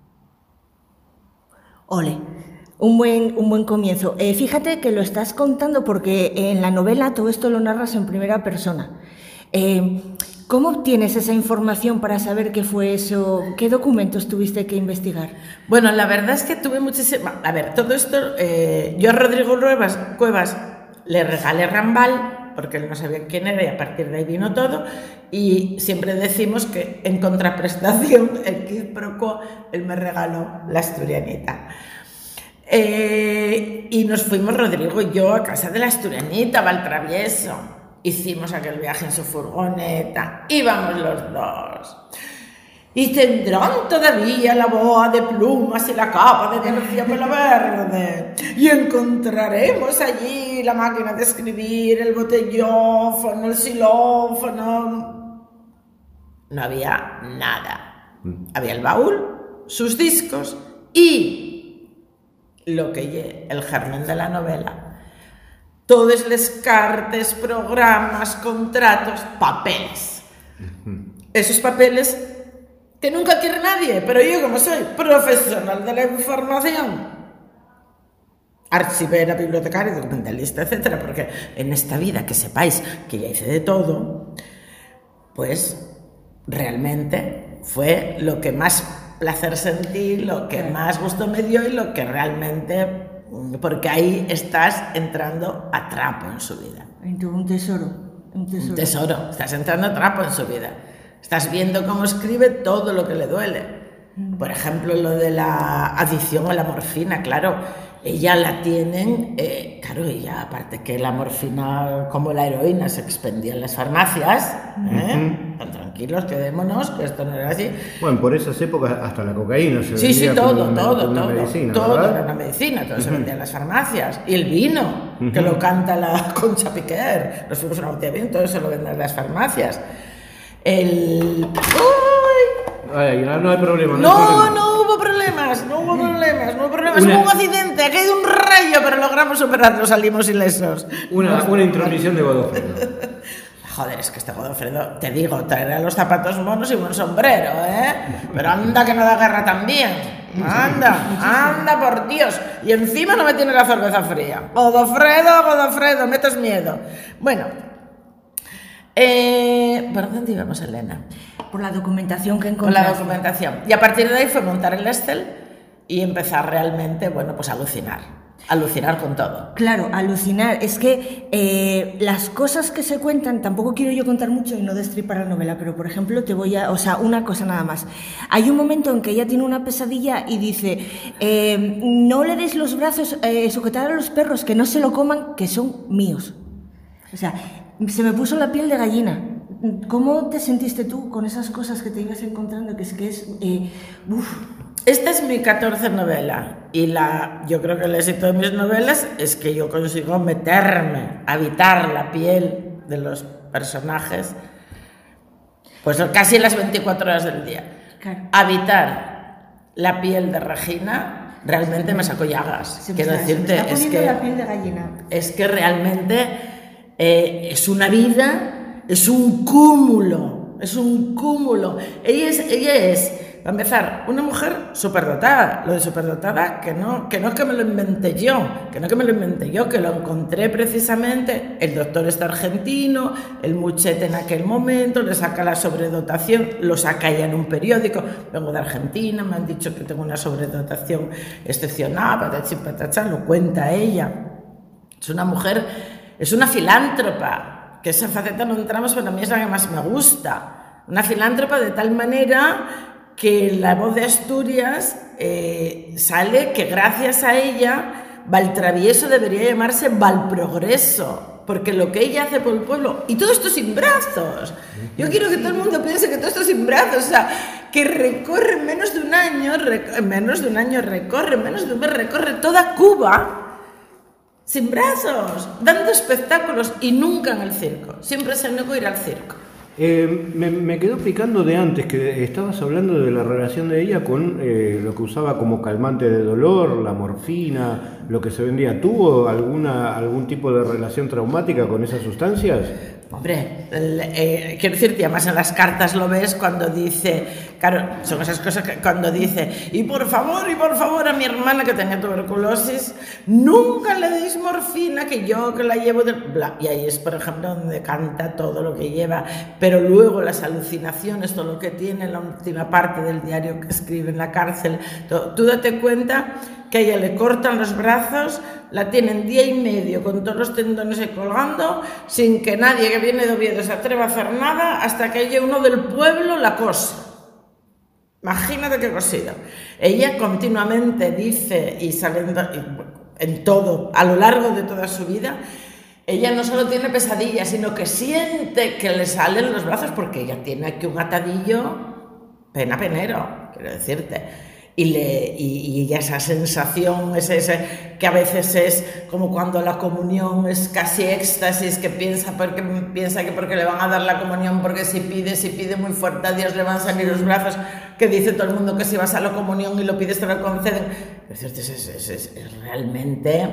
Ole, un buen, un buen comienzo. Eh, fíjate que lo estás contando porque en la novela todo esto lo narras en primera persona. Eh, ¿Cómo obtienes esa información para saber qué fue eso? ¿Qué documentos tuviste que investigar? Bueno, la verdad es que tuve muchísima... A ver, todo esto... Eh, yo a Rodrigo Cuevas, Cuevas le regalé Rambal, porque él no sabía quién era y a partir de ahí vino todo, y siempre decimos que en contraprestación, el quid pro quo, él me regaló la asturianita. Eh, y nos fuimos Rodrigo y yo a casa de la asturianita, Valtravieso. Hicimos aquel viaje en su furgoneta, íbamos los dos. Y tendrán todavía la boa de plumas y la capa de terciopelo verde. Y encontraremos allí la máquina de escribir, el botellófono, el xilófono. No había nada. Había el baúl, sus discos y lo que lle el germen de la novela. Todos les cartes, programas, contratos, papeles. Esos papeles que nunca quiere nadie, pero yo como soy profesional de la información, archivera, bibliotecaria, documentalista, etcétera, porque en esta vida que sepáis que ya hice de todo, pues realmente fue lo que más placer sentí, lo que más gusto me dio y lo que realmente, porque ahí estás entrando a trapo en su vida. Un tesoro, un tesoro. Un tesoro, estás entrando a trapo en su vida. Estás viendo cómo escribe todo lo que le duele. Por ejemplo, lo de la adicción a la morfina, claro, ella la tienen, eh, claro, ella aparte que la morfina como la heroína se expendía en las farmacias, ¿eh? Uh-huh. Tan tranquilos, quedémonos, que esto no era así. Bueno, por esas épocas hasta la cocaína se sí, vendía sí, todo, como una, todo, como una todo, medicina, todo ¿verdad? era una medicina, todo uh-huh. se vendía en las farmacias. Y el vino, uh-huh. que lo canta la Concha Piquer, los fuimos a una botella de vino, todo eso lo venden en las farmacias. El... ¡Uy! Ay, no, no hay problema. No, no, hay problema. no hubo problemas, no hubo problemas, no hubo problemas. Una... Hubo un accidente, ha caído un rayo, pero logramos superarlo, salimos ilesos. Una, no, una intromisión de Godofredo. Joder, es que este Godofredo, te digo, traerá los zapatos monos y buen sombrero, ¿eh? Pero anda que no da guerra también. Anda, anda por Dios. Y encima no me tiene la cerveza fría. Godofredo, Godofredo, metes miedo. Bueno. Eh, ¿Por dónde íbamos, Elena? Por la documentación que encontraste. Por la documentación. Y a partir de ahí fue montar el Excel y empezar realmente, bueno, pues a alucinar. Alucinar con todo. Claro, alucinar. Es que eh, las cosas que se cuentan, tampoco quiero yo contar mucho y no destripar la novela, pero por ejemplo te voy a... O sea, una cosa nada más. Hay un momento en que ella tiene una pesadilla y dice, eh, no le des los brazos, eh, sujetar a los perros, que no se lo coman, que son míos. O sea... Se me puso la piel de gallina. ¿Cómo te sentiste tú con esas cosas que te ibas encontrando? Que es que es... Eh, uf. Esta es mi catorce novela y la, yo creo que el éxito de mis novelas es que yo consigo meterme, habitar la piel de los personajes pues casi las veinticuatro horas del día. Claro. Habitar la piel de Regina realmente me sacó llagas. Se Quiero está, decirte, se me está es que, la piel de gallina. Es que realmente... Eh, es una vida, es un cúmulo, es un cúmulo. Ella es, ella es, para empezar, una mujer superdotada. Lo de superdotada, que no, que no es que me lo inventé yo, que no es que me lo inventé yo, que lo encontré precisamente. El doctor está argentino, el muchete en aquel momento, le saca la sobredotación, lo saca ella en un periódico. Vengo de Argentina, me han dicho que tengo una sobredotación excepcional, patachín, patachán, lo cuenta ella. Es una mujer... Es una filántropa, que esa faceta no entramos, pero a mí es la que más me gusta. Una filántropa de tal manera que en La Voz de Asturias eh, sale que gracias a ella Valtravieso debería llamarse Valprogreso, porque lo que ella hace por el pueblo, y todo esto sin brazos. Yo quiero que todo el mundo piense que todo esto sin brazos, o sea, que recorre menos de un año, rec- menos de un año recorre, menos de un mes recorre toda Cuba sin brazos, dando espectáculos y nunca en el circo. Siempre se negó a ir al circo. Eh, me, me quedó picando de antes que estabas hablando de la relación de ella con eh, lo que usaba como calmante de dolor, la morfina, lo que se vendía. ¿Tuvo alguna algún tipo de relación traumática con esas sustancias? Hombre, el, eh, quiero decirte, además en las cartas lo ves cuando dice, claro, son esas cosas que cuando dice, y por favor, y por favor a mi hermana que tenía tuberculosis, nunca le deis morfina, que yo que la llevo de... Bla. Y ahí es, por ejemplo, donde canta todo lo que lleva, pero luego las alucinaciones, todo lo que tiene en la última parte del diario que escribe en la cárcel, todo, tú date cuenta que a ella le cortan los brazos, la tienen día y medio con todos los tendones colgando, sin que nadie que viene de Oviedo se atreva a hacer nada, hasta que ella uno del pueblo la cosa. Imagínate qué cosido. Ella continuamente dice, y saliendo en todo, a lo largo de toda su vida, ella no solo tiene pesadillas, sino que siente que le salen los brazos, porque ella tiene aquí un atadillo pena penero, quiero decirte. Y, le, y, y esa sensación, ese, ese, que a veces es como cuando la comunión es casi éxtasis, que piensa, porque, piensa que porque le van a dar la comunión, porque si pide, si pide muy fuerte a Dios le van a salir los brazos, que dice todo el mundo que si vas a la comunión y lo pides te lo conceden. Es cierto, es, es, es, es, es realmente,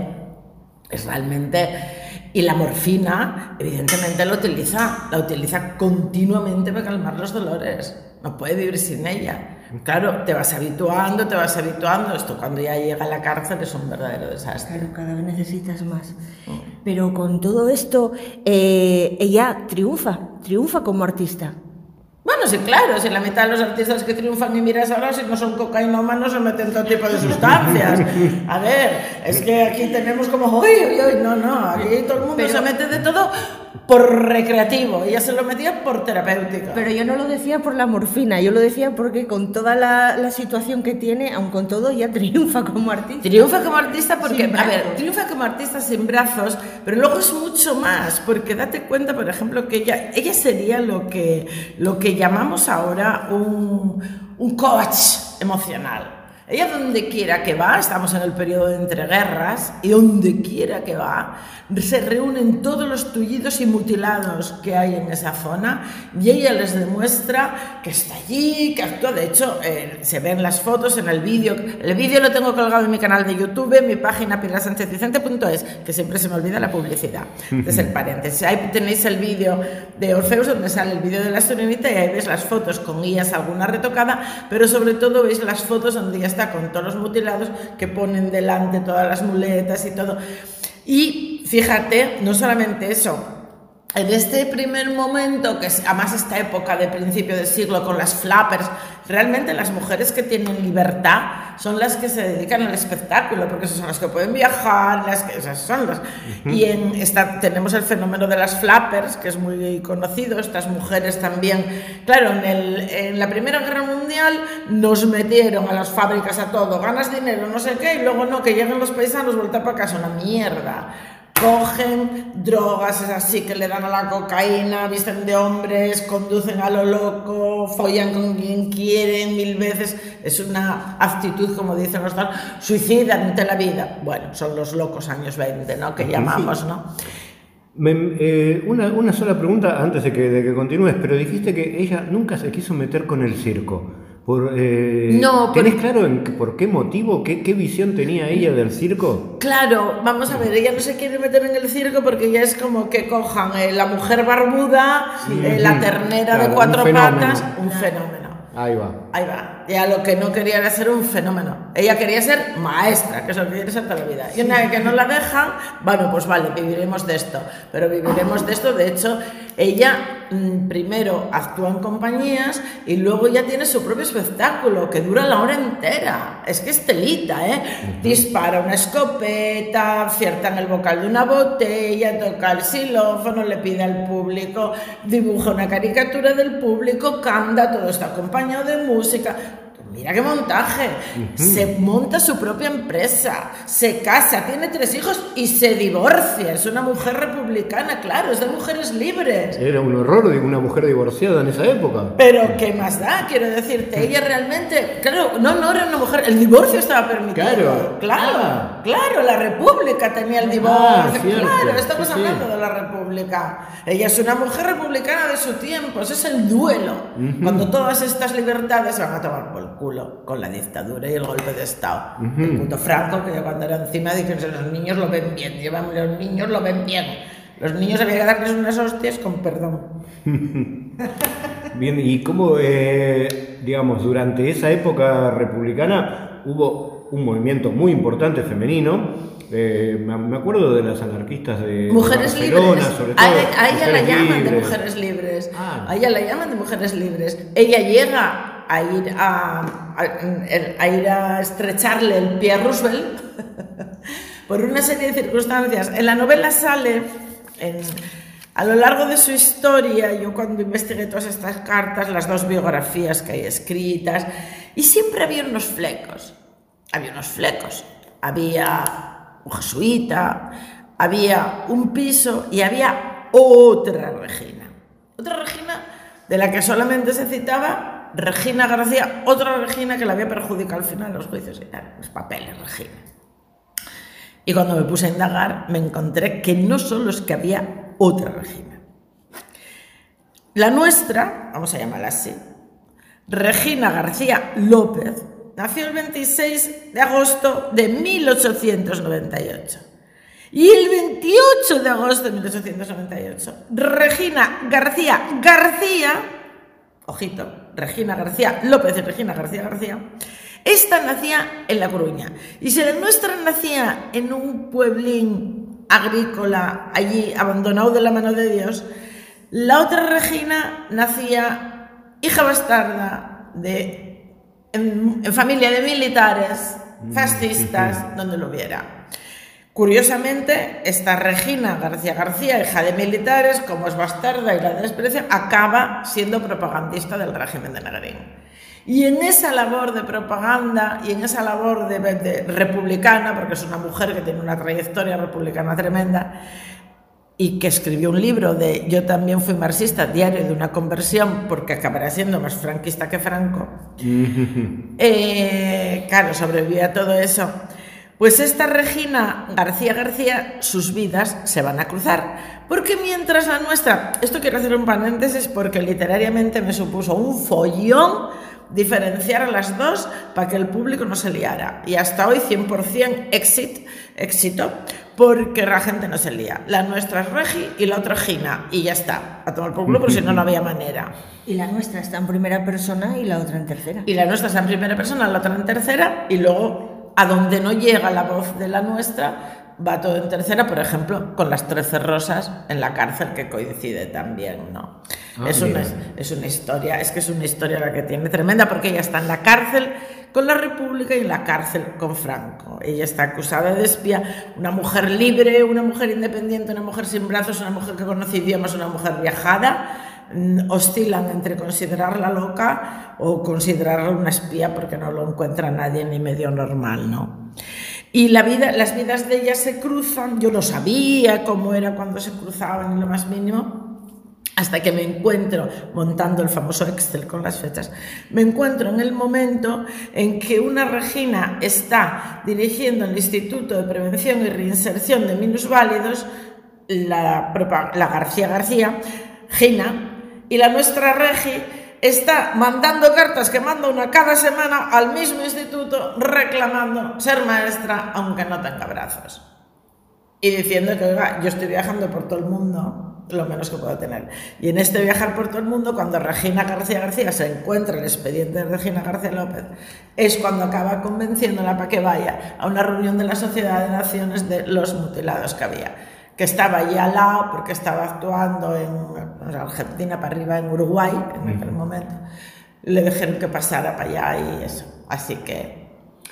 es realmente... Y la morfina, evidentemente, la utiliza, la utiliza continuamente para calmar los dolores. No puede vivir sin ella. Claro, te vas habituando, te vas habituando. Esto cuando ya llega a la cárcel es un verdadero desastre. Claro, cada vez necesitas más. Pero con todo esto, eh, ella triunfa, triunfa como artista. Bueno, sí, claro, si la mitad de los artistas que triunfan y miras ahora, si no son cocainómanos, se meten todo tipo de sustancias. A ver, es que aquí tenemos como, uy, uy, uy, no, no, aquí todo el mundo pero, se mete de todo por recreativo, ella se lo metía por terapéutico. Pero yo no lo decía por la morfina, yo lo decía porque con toda la, la situación que tiene, aun con todo, ella triunfa como artista. Triunfa como artista porque, a ver, triunfa como artista sin brazos, pero luego es mucho más, porque date cuenta, por ejemplo, que ella, ella sería lo que, lo que llamamos ahora un, un coach emocional. Ella donde quiera que va, estamos en el periodo de entreguerras, y donde quiera que va, se reúnen todos los tullidos y mutilados que hay en esa zona, y ella les demuestra que está allí, que actúa. De hecho, eh, se ven las fotos en el vídeo. El vídeo lo tengo colgado en mi canal de YouTube, en mi página pilar sánchez vicente punto es, que siempre se me olvida la publicidad. Es el paréntesis. Ahí tenéis el vídeo de Orfeus, donde sale el vídeo de la Asturianita, y ahí veis las fotos con guías, alguna retocada, pero sobre todo veis las fotos donde ya está con todos los mutilados, que ponen delante todas las muletas y todo. Y fíjate, no solamente eso, en este primer momento, que es además esta época de principio de siglo con las flappers, realmente las mujeres que tienen libertad son las que se dedican al espectáculo, porque esas son las que pueden viajar, las que, esas son las... Uh-huh. Y en esta, tenemos el fenómeno de las flappers, que es muy conocido, estas mujeres también. Claro, en, el, en la Primera Guerra Mundial nos metieron a las fábricas a todo, ganas dinero, no sé qué, y luego no, que llegan los paisanos, vuelta para casa, una mierda. Cogen drogas, es así, que le dan a la cocaína, visten de hombres, conducen a lo loco, follan con quien quieren mil veces. Es una actitud, como dicen los dos, suicida ante la vida. Bueno, son los locos años veinte, ¿no?, que llamamos, ¿no? Me, eh, una, una sola pregunta antes de que, de que continúes, pero dijiste que ella nunca se quiso meter con el circo. Por, eh, no, ¿Tenés por... claro en, por qué motivo, qué, qué visión tenía ella del circo? Claro, vamos a ver, ella no se quiere meter en el circo porque ya es como que cojan eh, la mujer barbuda, sí. eh, la ternera claro, de cuatro un patas, un fenómeno. Ahí va. Ahí va. Ella lo que no quería era ser un fenómeno. Ella quería ser maestra, que es lo que quiere ser toda la vida. Y una vez que no la dejan, bueno, pues vale, viviremos de esto. Pero viviremos de esto, de hecho, ella... mmm, primero actúa en compañías y luego ya tiene su propio espectáculo que dura la hora entera. Es que es telita, ¿eh? Uh-huh. Dispara una escopeta, acierta en el bocal de una botella, toca el xilófono, le pide al público, dibuja una caricatura del público, canta, todo está acompañado de música. Mira qué montaje. Uh-huh. Se monta su propia empresa, se casa, tiene tres hijos y se divorcia. Es una mujer republicana, claro, es de mujeres libres. Era un horror de una mujer divorciada en esa época. Pero ¿qué más da? Quiero decirte, ella realmente, claro, no, no era una mujer, el divorcio estaba permitido. Claro, claro, ah. claro, la República tenía el divorcio. Ah, claro, estamos sí, hablando sí. de la República. Ella es una mujer republicana de su tiempo, ese es el duelo. Uh-huh. Cuando todas estas libertades se van a tomar por el culo con la dictadura y el golpe de Estado. Uh-huh. El puto Franco, que cuando era encima dije que los niños lo ven bien, llevan, los niños lo ven bien. Los niños había que darles unas hostias con perdón. Bien, y cómo, eh, digamos, durante esa época republicana hubo un movimiento muy importante femenino. Eh, me acuerdo de las anarquistas de Mujeres Barcelona, libres. sobre todo. A, a ella la llaman libres. de mujeres libres. Ah. A ella la llaman de mujeres libres. Ella llega a ir a, a, a ir a estrecharle el pie a Roosevelt por una serie de circunstancias. En la novela sale, en, a lo largo de su historia, yo cuando investigué todas estas cartas, las dos biografías que hay escritas, y siempre había unos flecos. Había unos flecos. Había un jesuita, había un piso y había otra Regina. Otra Regina de la que solamente se citaba Regina García, otra Regina que la había perjudicado al final los juicios y tal, los papeles, Regina. Y cuando me puse a indagar, me encontré que no solo es que había otra Regina. La nuestra, vamos a llamarla así, Regina García López, nació el veintiséis de agosto de mil ochocientos noventa y ocho. Y el veintiocho de agosto de mil ochocientos noventa y ocho, Regina García García, ojito, Regina García López y Regina García García, esta nacía en La Coruña. Y si la nuestra nacía en un pueblín agrícola, allí abandonado de la mano de Dios, la otra Regina nacía hija bastarda de En, en familia de militares, fascistas, donde lo viera. Curiosamente, esta Regina García García, hija de militares, como es bastarda y la desprecia, acaba siendo propagandista del régimen de Negrín. Y en esa labor de propaganda y en esa labor de, de republicana, porque es una mujer que tiene una trayectoria republicana tremenda, y que escribió un libro de Yo también fui marxista, diario de una conversión, porque acabará siendo más franquista que Franco. eh, claro, sobrevivió a todo eso. Pues esta Regina García García, sus vidas se van a cruzar. Porque mientras la nuestra, esto quiero hacer un paréntesis porque literariamente me supuso un follón diferenciar a las dos para que el público no se liara. Y hasta hoy cien por ciento éxito, éxito, porque la gente no se lía. La nuestra es Regi y la otra Gina. Y ya está. A tomar por culo, porque si no, no había manera. Y la nuestra está en primera persona y la otra en tercera. Y la nuestra está en primera persona, la otra en tercera. Y luego, a donde no llega la voz de la nuestra, va todo en tercera, por ejemplo, con las trece rosas en la cárcel, que coincide también, ¿no? Ah, es, una, es una historia, es que es una historia la que tiene tremenda, porque ella está en la cárcel con la República y en la cárcel con Franco. Ella está acusada de espía, una mujer libre, una mujer independiente, una mujer sin brazos, una mujer que conoce idiomas, una mujer viajada, oscilan entre considerarla loca o considerarla una espía porque no lo encuentra nadie ni medio normal, ¿no? Y la vida, las vidas de ellas se cruzan. Yo no sabía cómo era cuando se cruzaban en lo más mínimo, hasta que me encuentro, montando el famoso Excel con las fechas, me encuentro en el momento en que una Regina está dirigiendo el Instituto de Prevención y Reinserción de Minusválidos, la, la García García, Gina, y la nuestra Regi está mandando cartas, que manda una cada semana al mismo instituto, reclamando ser maestra aunque no tenga brazos. Y diciendo que, oiga, yo estoy viajando por todo el mundo, lo menos que puedo tener. Y en este viajar por todo el mundo, cuando Regina García García se encuentra el expediente de Regina García López, es cuando acaba convenciéndola para que vaya a una reunión de la Sociedad de Naciones de los mutilados que había. que estaba allí al lado, porque estaba actuando en Argentina para arriba, en Uruguay, en aquel momento. Le dijeron que pasara para allá y eso. Así que...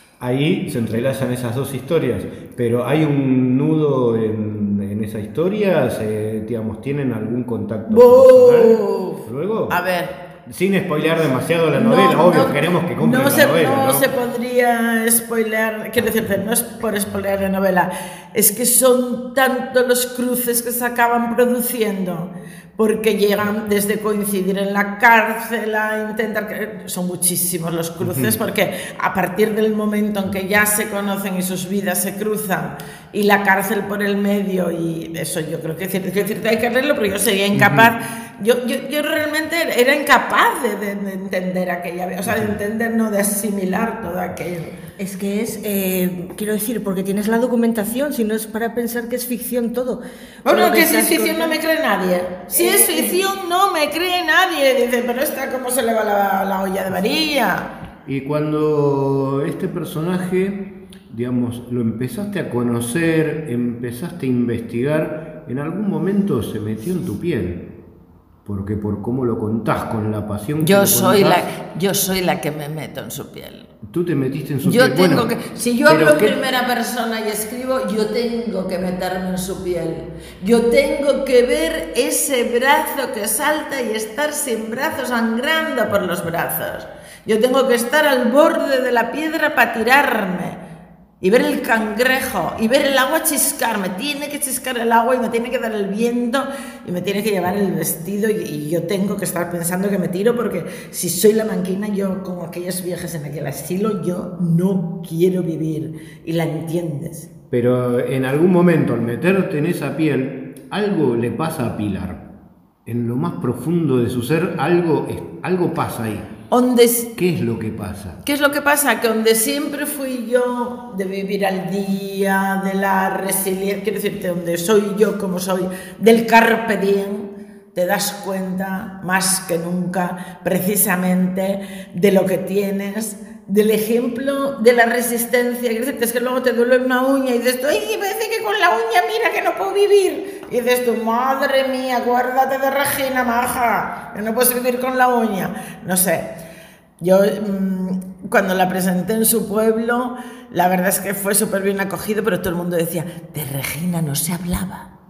Ahí se entrelazan esas dos historias, pero ¿hay un nudo en, en esa historia? ¿Se, digamos, ¿tienen algún contacto personal luego? A ver... Sin spoilear demasiado la novela, no, obvio, no, queremos que cumpla no la se, novela. No, no se podría spoilear, quiero decirte, no es por spoilear la novela, es que son tantos los cruces que se acaban produciendo, porque llegan desde coincidir en la cárcel a intentar... Son muchísimos los cruces, uh-huh. porque a partir del momento en que ya se conocen y sus vidas se cruzan, y la cárcel por el medio, y eso yo creo que, que, que hay que leerlo, pero yo sería incapaz... Uh-huh. Yo, yo, yo realmente era incapaz de, de, de entender aquella, o sea, de entender, no de asimilar todo aquello. Es que es, eh, quiero decir, porque tienes la documentación, si no es para pensar que es ficción todo. Bueno, que si es ficción no me cree nadie. Si eh, es ficción no me cree nadie. Dice, pero esta, ¿cómo se le va la, la olla de varilla? Y cuando este personaje, digamos, lo empezaste a conocer, empezaste a investigar, en algún momento se metió en tu piel. Porque por cómo lo contás, con la pasión que yo lo soy contás, la Yo soy la que me meto en su piel. Tú te metiste en su yo piel. Tengo bueno, que, si yo hablo en ¿qué? primera persona y escribo, yo tengo que meterme en su piel. Yo tengo que ver ese brazo que salta y estar sin brazos, sangrando por los brazos. Yo tengo que estar al borde de la piedra para tirarme. Y ver el cangrejo, y ver el agua chiscar, me tiene que chiscar el agua y me tiene que dar el viento y me tiene que llevar el vestido y, y yo tengo que estar pensando que me tiro porque si soy la manquina, yo como aquellas viejas en aquel asilo, yo no quiero vivir y la entiendes. Pero en algún momento al meterte en esa piel, algo le pasa a Pilar. En lo más profundo de su ser, algo, algo pasa ahí. Donde, ¿Qué es lo que pasa? ¿Qué es lo que pasa? Que donde siempre fui yo de vivir al día, de la resiliencia, quiero decirte, donde soy yo como soy, del carpe diem, te das cuenta más que nunca precisamente de lo que tienes, del ejemplo de la resistencia. Quiero decirte, es que luego te duele una uña y dices tú, ¡ay, me parece que con la uña mira que no puedo vivir! Y dices tú, madre mía, acuérdate de Regina, maja, que no puedes vivir con la uña. No sé, yo mmm, cuando la presenté en su pueblo, la verdad es que fue súper bien acogido, pero todo el mundo decía, de Regina no se hablaba.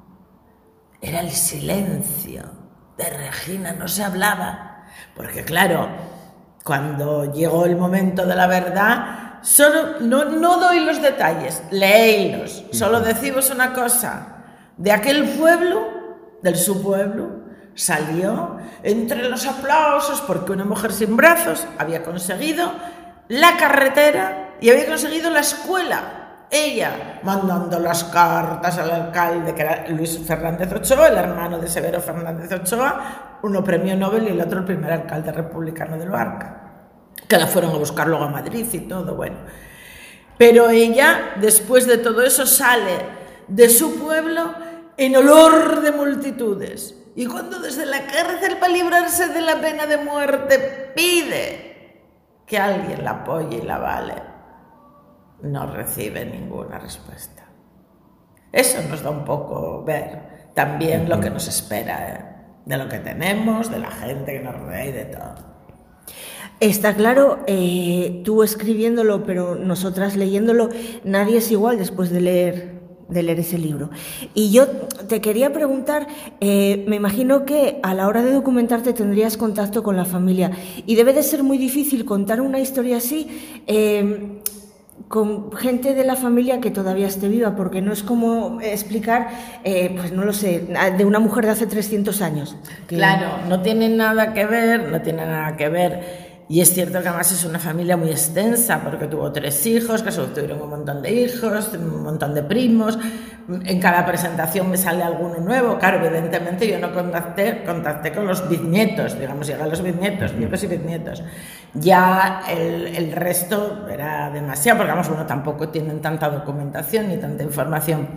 Era el silencio, de Regina no se hablaba. Porque claro, cuando llegó el momento de la verdad, solo, no, no doy los detalles, leílos, solo decimos una cosa. De aquel pueblo, del su pueblo, salió entre los aplausos porque una mujer sin brazos había conseguido la carretera y había conseguido la escuela. Ella mandando las cartas al alcalde, que era Luis Fernández Ochoa, el hermano de Severo Fernández Ochoa, uno premio Nobel y el otro el primer alcalde republicano del Barca, que la fueron a buscar luego a Madrid y todo, bueno. Pero ella, después de todo eso, sale de su pueblo en olor de multitudes. Y cuando desde la cárcel, para librarse de la pena de muerte, pide que alguien la apoye y la avale, no recibe ninguna respuesta. Eso nos da un poco ver también lo que nos espera, ¿eh? De lo que tenemos, de la gente que nos rodea y de todo. Está claro, eh, tú escribiéndolo, pero nosotras leyéndolo, nadie es igual después de leer de leer ese libro. Y yo te quería preguntar, eh, me imagino que a la hora de documentarte tendrías contacto con la familia y debe de ser muy difícil contar una historia así eh, con gente de la familia que todavía esté viva, porque no es como explicar, eh, pues no lo sé, de una mujer de hace trescientos años. Que... Claro, no tiene nada que ver, no tiene nada que ver. Y es cierto que además es una familia muy extensa, porque tuvo tres hijos, que solo tuvieron un montón de hijos, un montón de primos. En cada presentación me sale alguno nuevo. Claro, evidentemente yo no contacté, contacté con los bisnietos, digamos, llegan los bisnietos, nietos y bisnietos. Ya el, el resto era demasiado, porque vamos, uno tampoco tienen tanta documentación ni tanta información.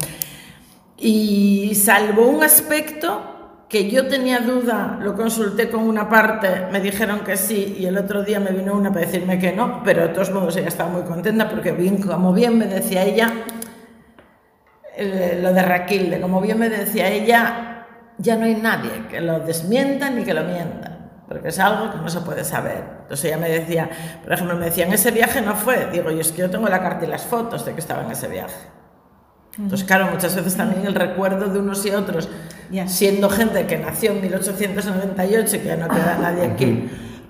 Y salvo un aspecto que yo tenía duda, lo consulté con una parte, me dijeron que sí, y el otro día me vino una para decirme que no, pero de todos modos ella estaba muy contenta porque bien, como bien me decía ella, el, lo de Raquilde, como bien me decía ella, ya no hay nadie que lo desmienta ni que lo mienta, porque es algo que no se puede saber. Entonces ella me decía, por ejemplo, me decía, en ese viaje no fue. Digo, yo es que yo tengo la carta y las fotos de que estaba en ese viaje. Entonces, claro, muchas veces también el recuerdo de unos y otros, yeah. siendo gente que nació en mil ochocientos noventa y ocho y que ya no queda nadie aquí.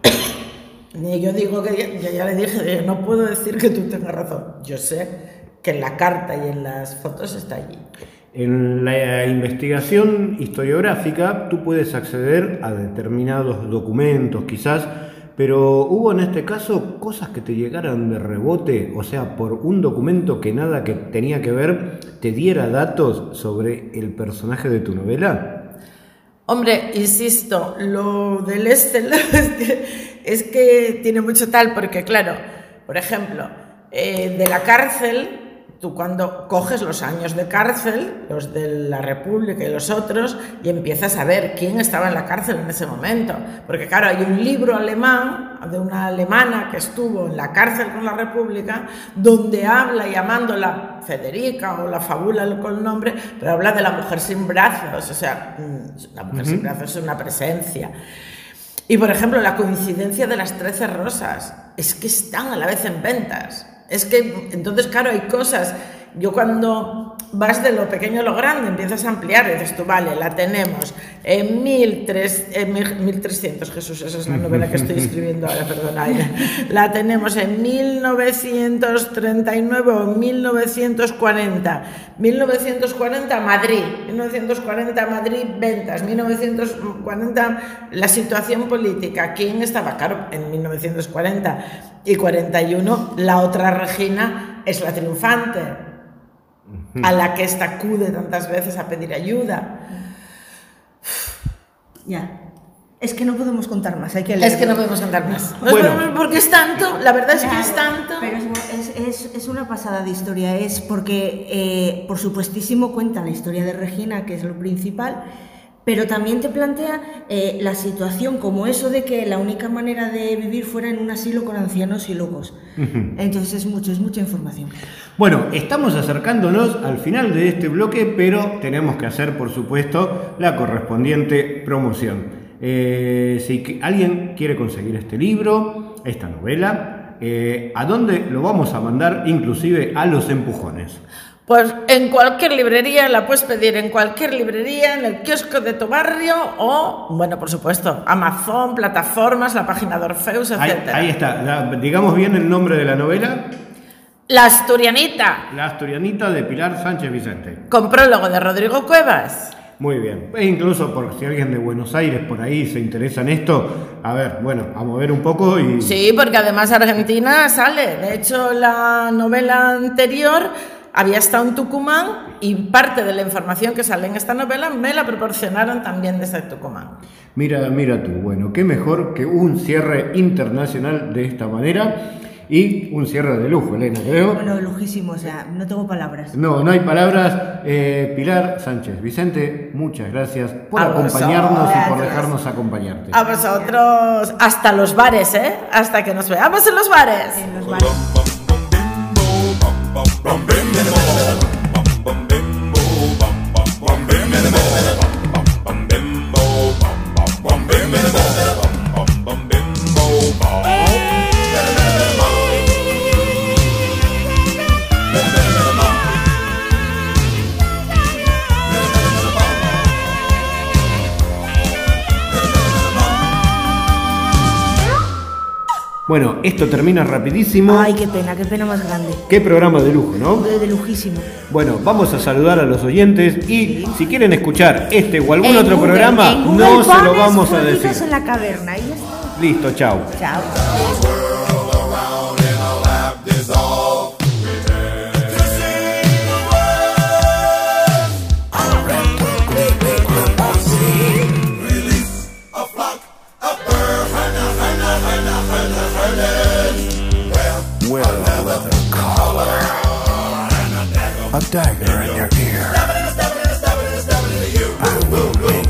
Ni yo digo que, yo ya le dije, no puedo decir que tú tengas razón. Yo sé que en la carta y en las fotos está allí. En la investigación historiográfica tú puedes acceder a determinados documentos, quizás, pero hubo en este caso cosas que te llegaran de rebote, o sea, por un documento que nada que tenía que ver te diera datos sobre el personaje de tu novela. Hombre, insisto, lo del este es que, es que tiene mucho tal, porque claro, por ejemplo, eh, de la cárcel, tú cuando coges los años de cárcel, los de la República y los otros, y empiezas a ver quién estaba en la cárcel en ese momento. Porque claro, hay un libro alemán, de una alemana que estuvo en la cárcel con la República, donde habla, llamándola Federica o la fábula con el nombre, pero habla de la mujer sin brazos, o sea, la mujer uh-huh. sin brazos es una presencia. Y por ejemplo, la coincidencia de las trece rosas, es que están a la vez en ventas. Es que, entonces, claro, hay cosas. Yo cuando vas de lo pequeño a lo grande, empiezas a ampliar y dices tú, vale, la tenemos en mil trescientos, Jesús, esa es la novela que estoy escribiendo ahora, perdona, la tenemos en mil novecientos treinta y nueve o mil novecientos cuarenta. mil novecientos cuarenta, Madrid. mil novecientos cuarenta, Madrid, ventas. mil novecientos cuarenta, la situación política. ¿Quién estaba? Claro, en mil novecientos cuarenta y cuarenta y uno, la otra Regina es la triunfante, a la que esta acude tantas veces a pedir ayuda. Ya. Es que no podemos contar más, hay que leerlo. Es que no podemos contar más. No, bueno. Porque es tanto, la verdad es claro, que es tanto. Pero es, es, es una pasada de historia, es porque, eh, por supuestísimo, cuenta la historia de Regina, que es lo principal, pero también te plantea eh, la situación como eso de que la única manera de vivir fuera en un asilo con ancianos y locos. Uh-huh. Entonces es mucho, es mucha información. Bueno, estamos acercándonos al final de este bloque, pero tenemos que hacer, por supuesto, la correspondiente promoción. Eh, si alguien quiere conseguir este libro, esta novela, eh, ¿a dónde lo vamos a mandar? Inclusive a los empujones. Pues en cualquier librería, la puedes pedir en cualquier librería, en el kiosco de tu barrio o, bueno, por supuesto, Amazon, plataformas, la página de Orfeus, etcétera. Ahí, ahí está. La, digamos bien el nombre de la novela. La Asturianita. La Asturianita de Pilar Sánchez Vicente. Con prólogo de Rodrigo Cuevas. Muy bien. E incluso por si alguien de Buenos Aires por ahí se interesa en esto, a ver, bueno, a mover un poco y... Sí, porque además Argentina sale. De hecho, la novela anterior había estado en Tucumán y parte de la información que sale en esta novela me la proporcionaron también desde Tucumán. Mira, mira tú, bueno, qué mejor que un cierre internacional de esta manera y un cierre de lujo, Elena, creo. Bueno, lujísimo, o sea, no tengo palabras. No, no hay palabras. Eh, Pilar Sánchez Vicente, muchas gracias por a acompañarnos vosotros. Y por dejarnos acompañarte. A vosotros, hasta los bares, ¿eh? Hasta que nos veamos en los bares. En los bares. Bueno, esto termina rapidísimo. Ay, qué pena, qué pena más grande. Qué programa de lujo, ¿no? De, de lujísimo. Bueno, vamos a saludar a los oyentes y si quieren escuchar este o algún en otro Google, programa, no se lo vamos a decir. En la caverna, y ya está. Listo, chao. Chao. A dagger in your ear. I will